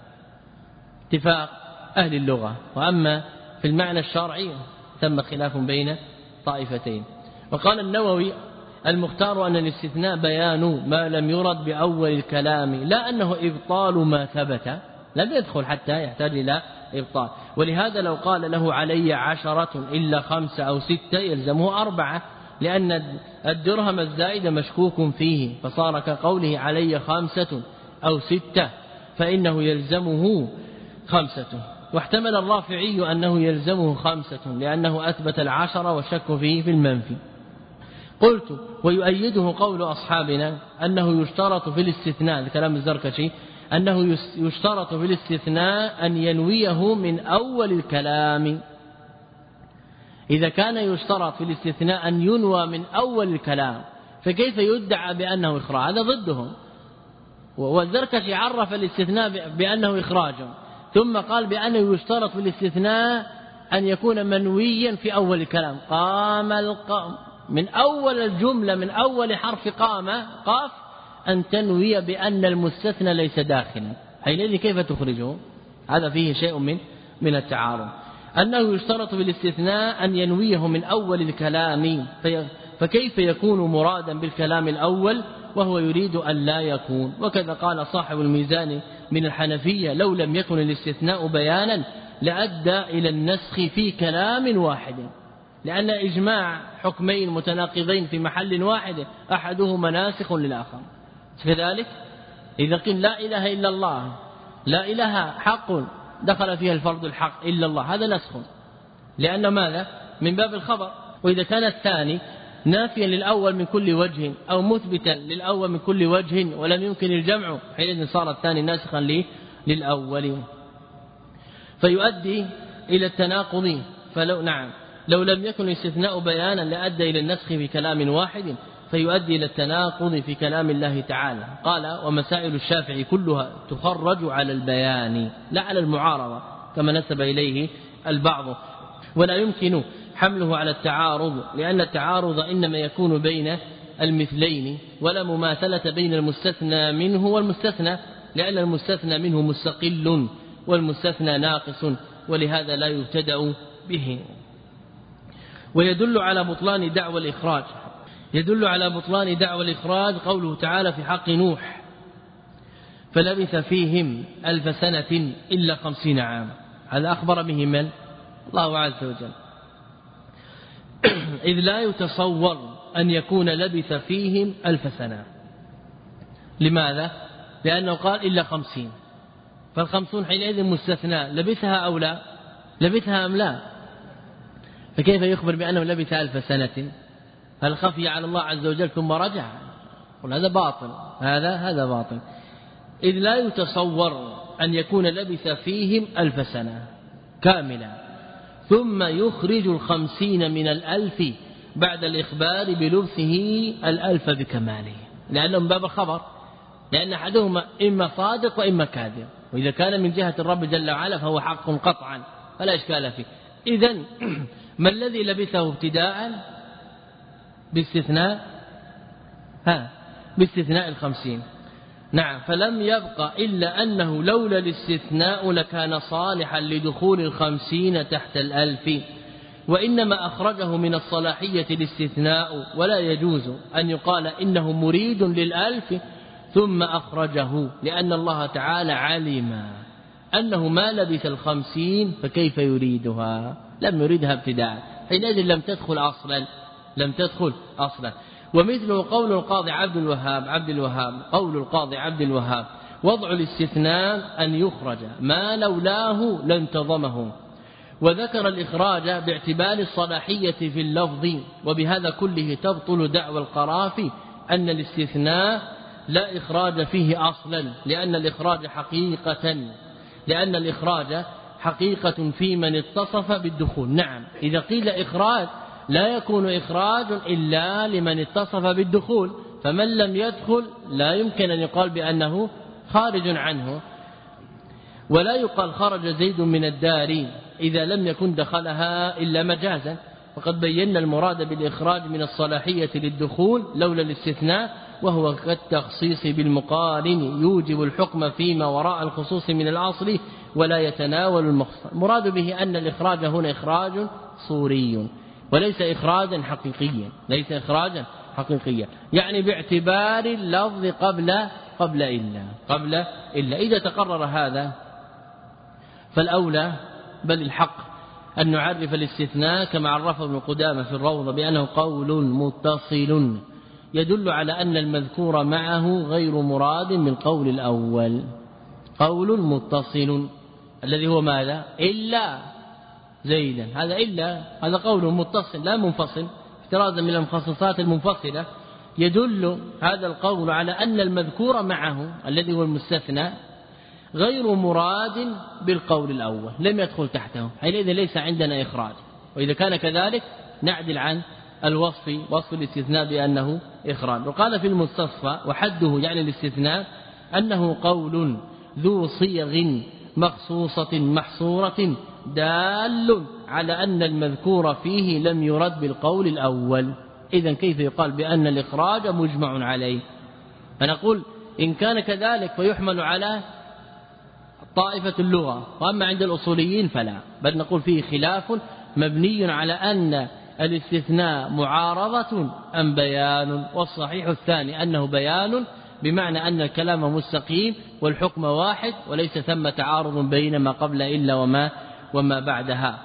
اتفاق أهل اللغة، وأما في المعنى الشرعي ثم خلاف بين طائفتين. وقال النووي المختار أن الاستثناء بيان ما لم يرد بأول الكلام، لا أنه إبطال ما ثبت، لم يدخل حتى يحتاج إلى إبطال. ولهذا لو قال له علي عشرة إلا خمسة أو ستة يلزمه أربعة، لأن الدرهم الزائد مشكوك فيه، فصار كقوله علي خمسة أو ستة فإنه يلزمه خمسة. واحتمل الرافعي أنه يلزمه خمسة لأنه أثبت العشرة والشك فيه في المنفي. قلت ويؤيده قول أصحابنا أنه يشترط في الاستثناء، كلام الزركشي، أنه يشترط في الاستثناء أن ينويه من أول الكلام. إذا كان يشترط في الاستثناء أن ينوى من أول الكلام، فكيف يدعى بأنه إخراج؟ هذا ضدهم. والزركشي عرف الاستثناء بأنه إخراج، ثم قال بأنه يشترط في الاستثناء أن يكون منويا في أول الكلام. قام القام من أول الجملة من أول حرف قام قاف أن تنوي بأن المستثنى ليس داخلا، حينئذ كيف تخرجه؟ هذا فيه شيء من من التعارض. أنه يشترط بالاستثناء أن ينويه من أول الكلام، فكيف يكون مرادا بالكلام الأول وهو يريد أن لا يكون؟ وكذا قال صاحب الميزان من الحنفية: لو لم يكن الاستثناء بيانا لأدى إلى النسخ في كلام واحد، لأن إجماع حكمين متناقضين في محل واحد أحدهما ناسخ للآخر. كذلك إذا قيل لا إله إلا الله، لا إله حق دخل فيها الفرد الحق إلا الله، هذا نسخ، لأن ماذا؟ من باب الخبر. وإذا كان الثاني نافيا للأول من كل وجه أو مثبتا للأول من كل وجه ولم يمكن الجمع، حينئذ صار الثاني ناسخا للأول، فيؤدي إلى التناقض. فلو نعم لو لم يكن الاستثناء بيانا لأدى إلى النسخ في كلام واحد، فيؤدي إلى التناقض في كلام الله تعالى. قال: ومسائل الشافعي كلها تخرج على البيان لا على المعارضة كما نسب إليه البعض، ولا يمكن حمله على التعارض، لأن التعارض إنما يكون بين المثلين، ولا مماثلة بين المستثنى منه والمستثنى، لأن المستثنى منه مستقل والمستثنى ناقص، ولهذا لا يبتدأ به. ويدل على بطلان دعوى الإخراج يدل على بطلان دعوى الإخراج قوله تعالى في حق نوح: فلبث فيهم ألف سنة إلا خمسين عاما. هذا أخبر به من؟ الله عز وجل، إذ لا يتصور أن يكون لبث فيهم ألف سنة. لماذا؟ لأنه قال إلا خمسين، فالخمسون حينئذ مستثنى، لبثها أو لا؟ لبثها أم لا؟ فكيف يخبر بأنه لبث ألف سنة؟ هل خفي على الله عز وجل ثم رجع؟ هذا باطل، هذا هذا باطل. إذ لا يتصور أن يكون لبث فيهم ألف سنة كاملة ثم يخرج الخمسين من الألف بعد الإخبار بلبثه الألف بكماله، لأنه من باب الخبر، لأن أحدهما إما صادق وإما كاذب، وإذا كان من جهة الرب جل وعلا فهو حق قطعا فلا إشكال فيه. إذن ما الذي لبثه ابتداء؟ باستثناء ها باستثناء الخمسين. نعم، فلم يبق إلا أنه لولا الاستثناء لكان صالحا لدخول الخمسين تحت الألف، وإنما أخرجه من الصلاحية الاستثناء، ولا يجوز أن يقال إنه مريد للألف ثم أخرجه، لأن الله تعالى علم أنه ما لبث الخمسين فكيف يريدها؟ لم يريدها ابتداء، حينئذ لم تدخل أصلا لم تدخل أصلا. ومثله قول القاضي عبد الوهاب عبد الوهاب قول القاضي عبد الوهاب: وضع الاستثناء أن يخرج ما لولاه لانتظمه. وذكر الإخراج باعتبار الصلاحية في اللفظ، وبهذا كله تبطل دعوى القرافي أن الاستثناء لا إخراج فيه أصلا، لأن الإخراج حقيقة لأن الإخراج حقيقة في من اتصف بالدخول. نعم، إذا قيل إخراج لا يكون إخراج إلا لمن اتصف بالدخول، فمن لم يدخل لا يمكن أن يقال بأنه خارج عنه. ولا يقال خرج زيد من الدار إذا لم يكن دخلها إلا مجازا، وقد بينا المراد بالإخراج من الصلاحية للدخول لولا الاستثناء، وهو كالتخصيص بالمقارن يوجب الحكم فيما وراء الخصوص من الأصل ولا يتناول المخصوص. المراد به أن الإخراج هنا إخراج صوري وليس إخراجا حقيقيا ليس إخراجا حقيقيا يعني باعتبار اللفظ قبل قبل إلا قبل إلا إذا تقرر هذا فالأولى بل الحق أن نعرف الاستثناء كما عرفه ابن قدامة في الروضة بأنه قول متصل يدل على أن المذكور معه غير مراد من قول الأول. قول متصل الذي هو ماذا؟ إلا زيدا، هذا إلا هذا قول متصل لا منفصل افترازا من المخصصات المنفصلة، يدل هذا القول على أن المذكور معه الذي هو المستثنى غير مراد بالقول الأول، لم يدخل تحته، حينئذ ليس عندنا إخراج. وإذا كان كذلك نعدل عن الوصف وصف الاستثناء بأنه إخراج. وقال في المستصفى وحده يعني الاستثناء أنه قول ذو صيغ مخصوصة محصورة دال على أن المذكور فيه لم يرد بالقول الأول. إذن كيف يقال بأن الإخراج مجمع عليه؟ فنقول إن كان كذلك فيحمل على طائفة اللغة، وأما عند الأصوليين فلا، بل نقول فيه خلاف مبني على أن الاستثناء معارضة أم بيان، والصحيح الثاني أنه بيان، بمعنى أن الكلام مستقيم والحكم واحد وليس ثم تعارض بين ما قبل إلا وما وما بعدها.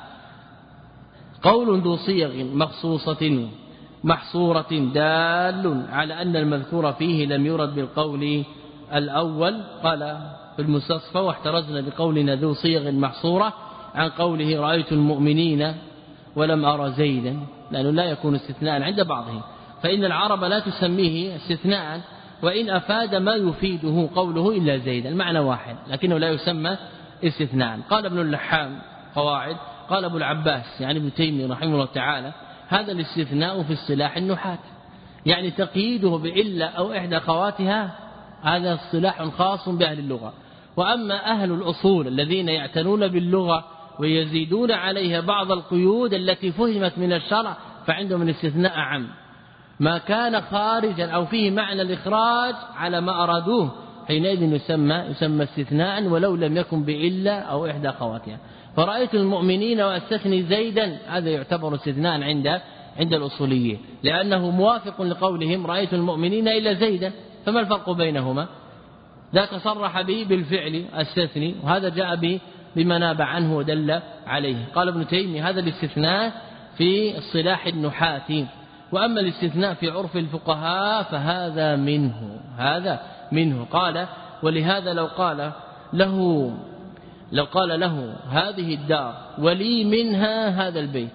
قول ذو صيغ مخصوصة محصورة دال على أن المذكور فيه لم يرد بالقول الأول. قال في المستصفى واحترزنا بقولنا ذو صيغ محصورة عن قوله رأيت المؤمنين ولم أرى زيدا، لأنه لا يكون استثناء عند بعضهم، فإن العرب لا تسميه استثناء وإن أفاد ما يفيده قوله إلا زيدا، المعنى واحد لكنه لا يسمى استثناء. قال ابن اللحام قواعد، قال أبو العباس يعني ابن تيمية رحمه الله تعالى هذا الاستثناء في اصطلاح النحاة، يعني تقييده بإلا أو إحدى أخواتها هذا اصطلاح خاص بأهل اللغة. وأما أهل الأصول الذين يعتنون باللغة ويزيدون عليها بعض القيود التي فهمت من الشرع فعندهم الاستثناء عام، ما كان خارجا أو فيه معنى الإخراج على ما أرادوه حينئذ يسمى يسمى استثناء ولو لم يكن بإلا أو إحدى أخواتها. فرأيت المؤمنين واستثني زيدا هذا يعتبر استثناء عند عند الأصوليين، لأنه موافق لقولهم رأيت المؤمنين إلا زيدا، فما الفرق بينهما؟ ذاك صرح به بالفعل استثني، وهذا جاء به بما ناب عنه ودل عليه. قال ابن تيمية هذا الاستثناء في اصطلاح النحاة، وأما الاستثناء في عرف الفقهاء فهذا منه هذا منه. قال ولهذا لو قال له لو قال له هذه الدار ولي منها هذا البيت،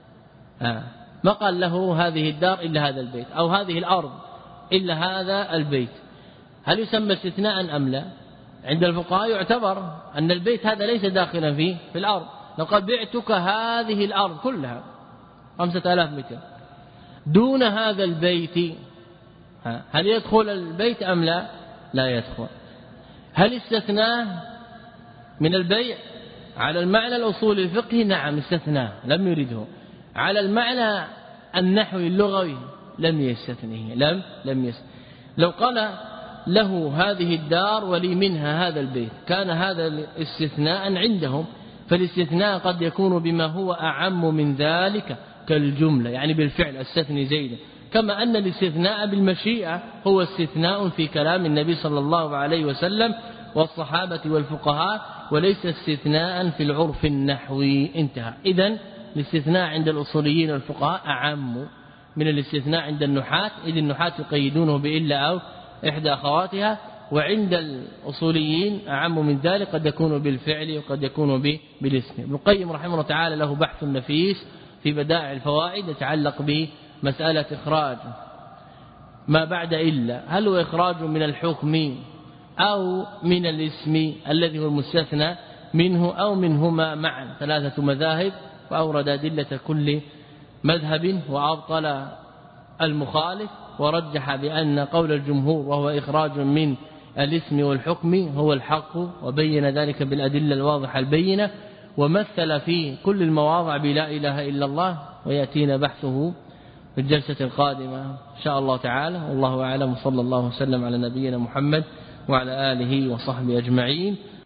آه ما قال له هذه الدار إلا هذا البيت أو هذه الأرض إلا هذا البيت، هل يسمى استثناء أم لا؟ عند الفقهاء يعتبر أن البيت هذا ليس داخلا فيه في الأرض. لو قال بعتك هذه الأرض كلها خمسة آلاف متر دون هذا البيت، هل يدخل البيت أم لا؟ لا يدخل. هل استثناه من البيع على المعنى الأصولي الفقهي؟ نعم استثناه لم يرده. على المعنى النحوي اللغوي لم يستثنيه لم لم يستثنيه. لو قال له هذه الدار ولي منها هذا البيت كان هذا استثناء عندهم، فالاستثناء قد يكون بما هو أعم من ذلك كالجملة، يعني بالفعل استثني زيدا، كما أن الاستثناء بالمشيئة هو استثناء في كلام النبي صلى الله عليه وسلم والصحابة والفقهاء، وليس استثناء في العرف النحوي. انتهى. إذن الاستثناء عند الأصوليين والفقهاء أعم من الاستثناء عند النحاة، إذ النحاة يقيدونه بإلا أو إحدى أخواتها، وعند الأصوليين أعم من ذلك قد يكون بالفعل وقد يكون بالاسم. ابن القيم رحمه الله تعالى له بحث نفيس في بدائع الفوائد يتعلق بمسألة إخراج ما بعد إلا، هل هو إخراج من الحكم أو من الاسم الذي هو المستثنى منه أو منهما معا، ثلاثة مذاهب، وأورد أدلة كل مذهب وأبطل المخالف، ورجح بأن قول الجمهور وهو إخراج من الاسم والحكم هو الحق، وبين ذلك بالأدلة الواضحة البينة، ومثل في كل المواضع بلا إله إلا الله، ويأتينا بحثه في الجلسة القادمة إن شاء الله تعالى. والله أعلم، صلى الله وسلم على نبينا محمد وعلى آله وصحبه أجمعين.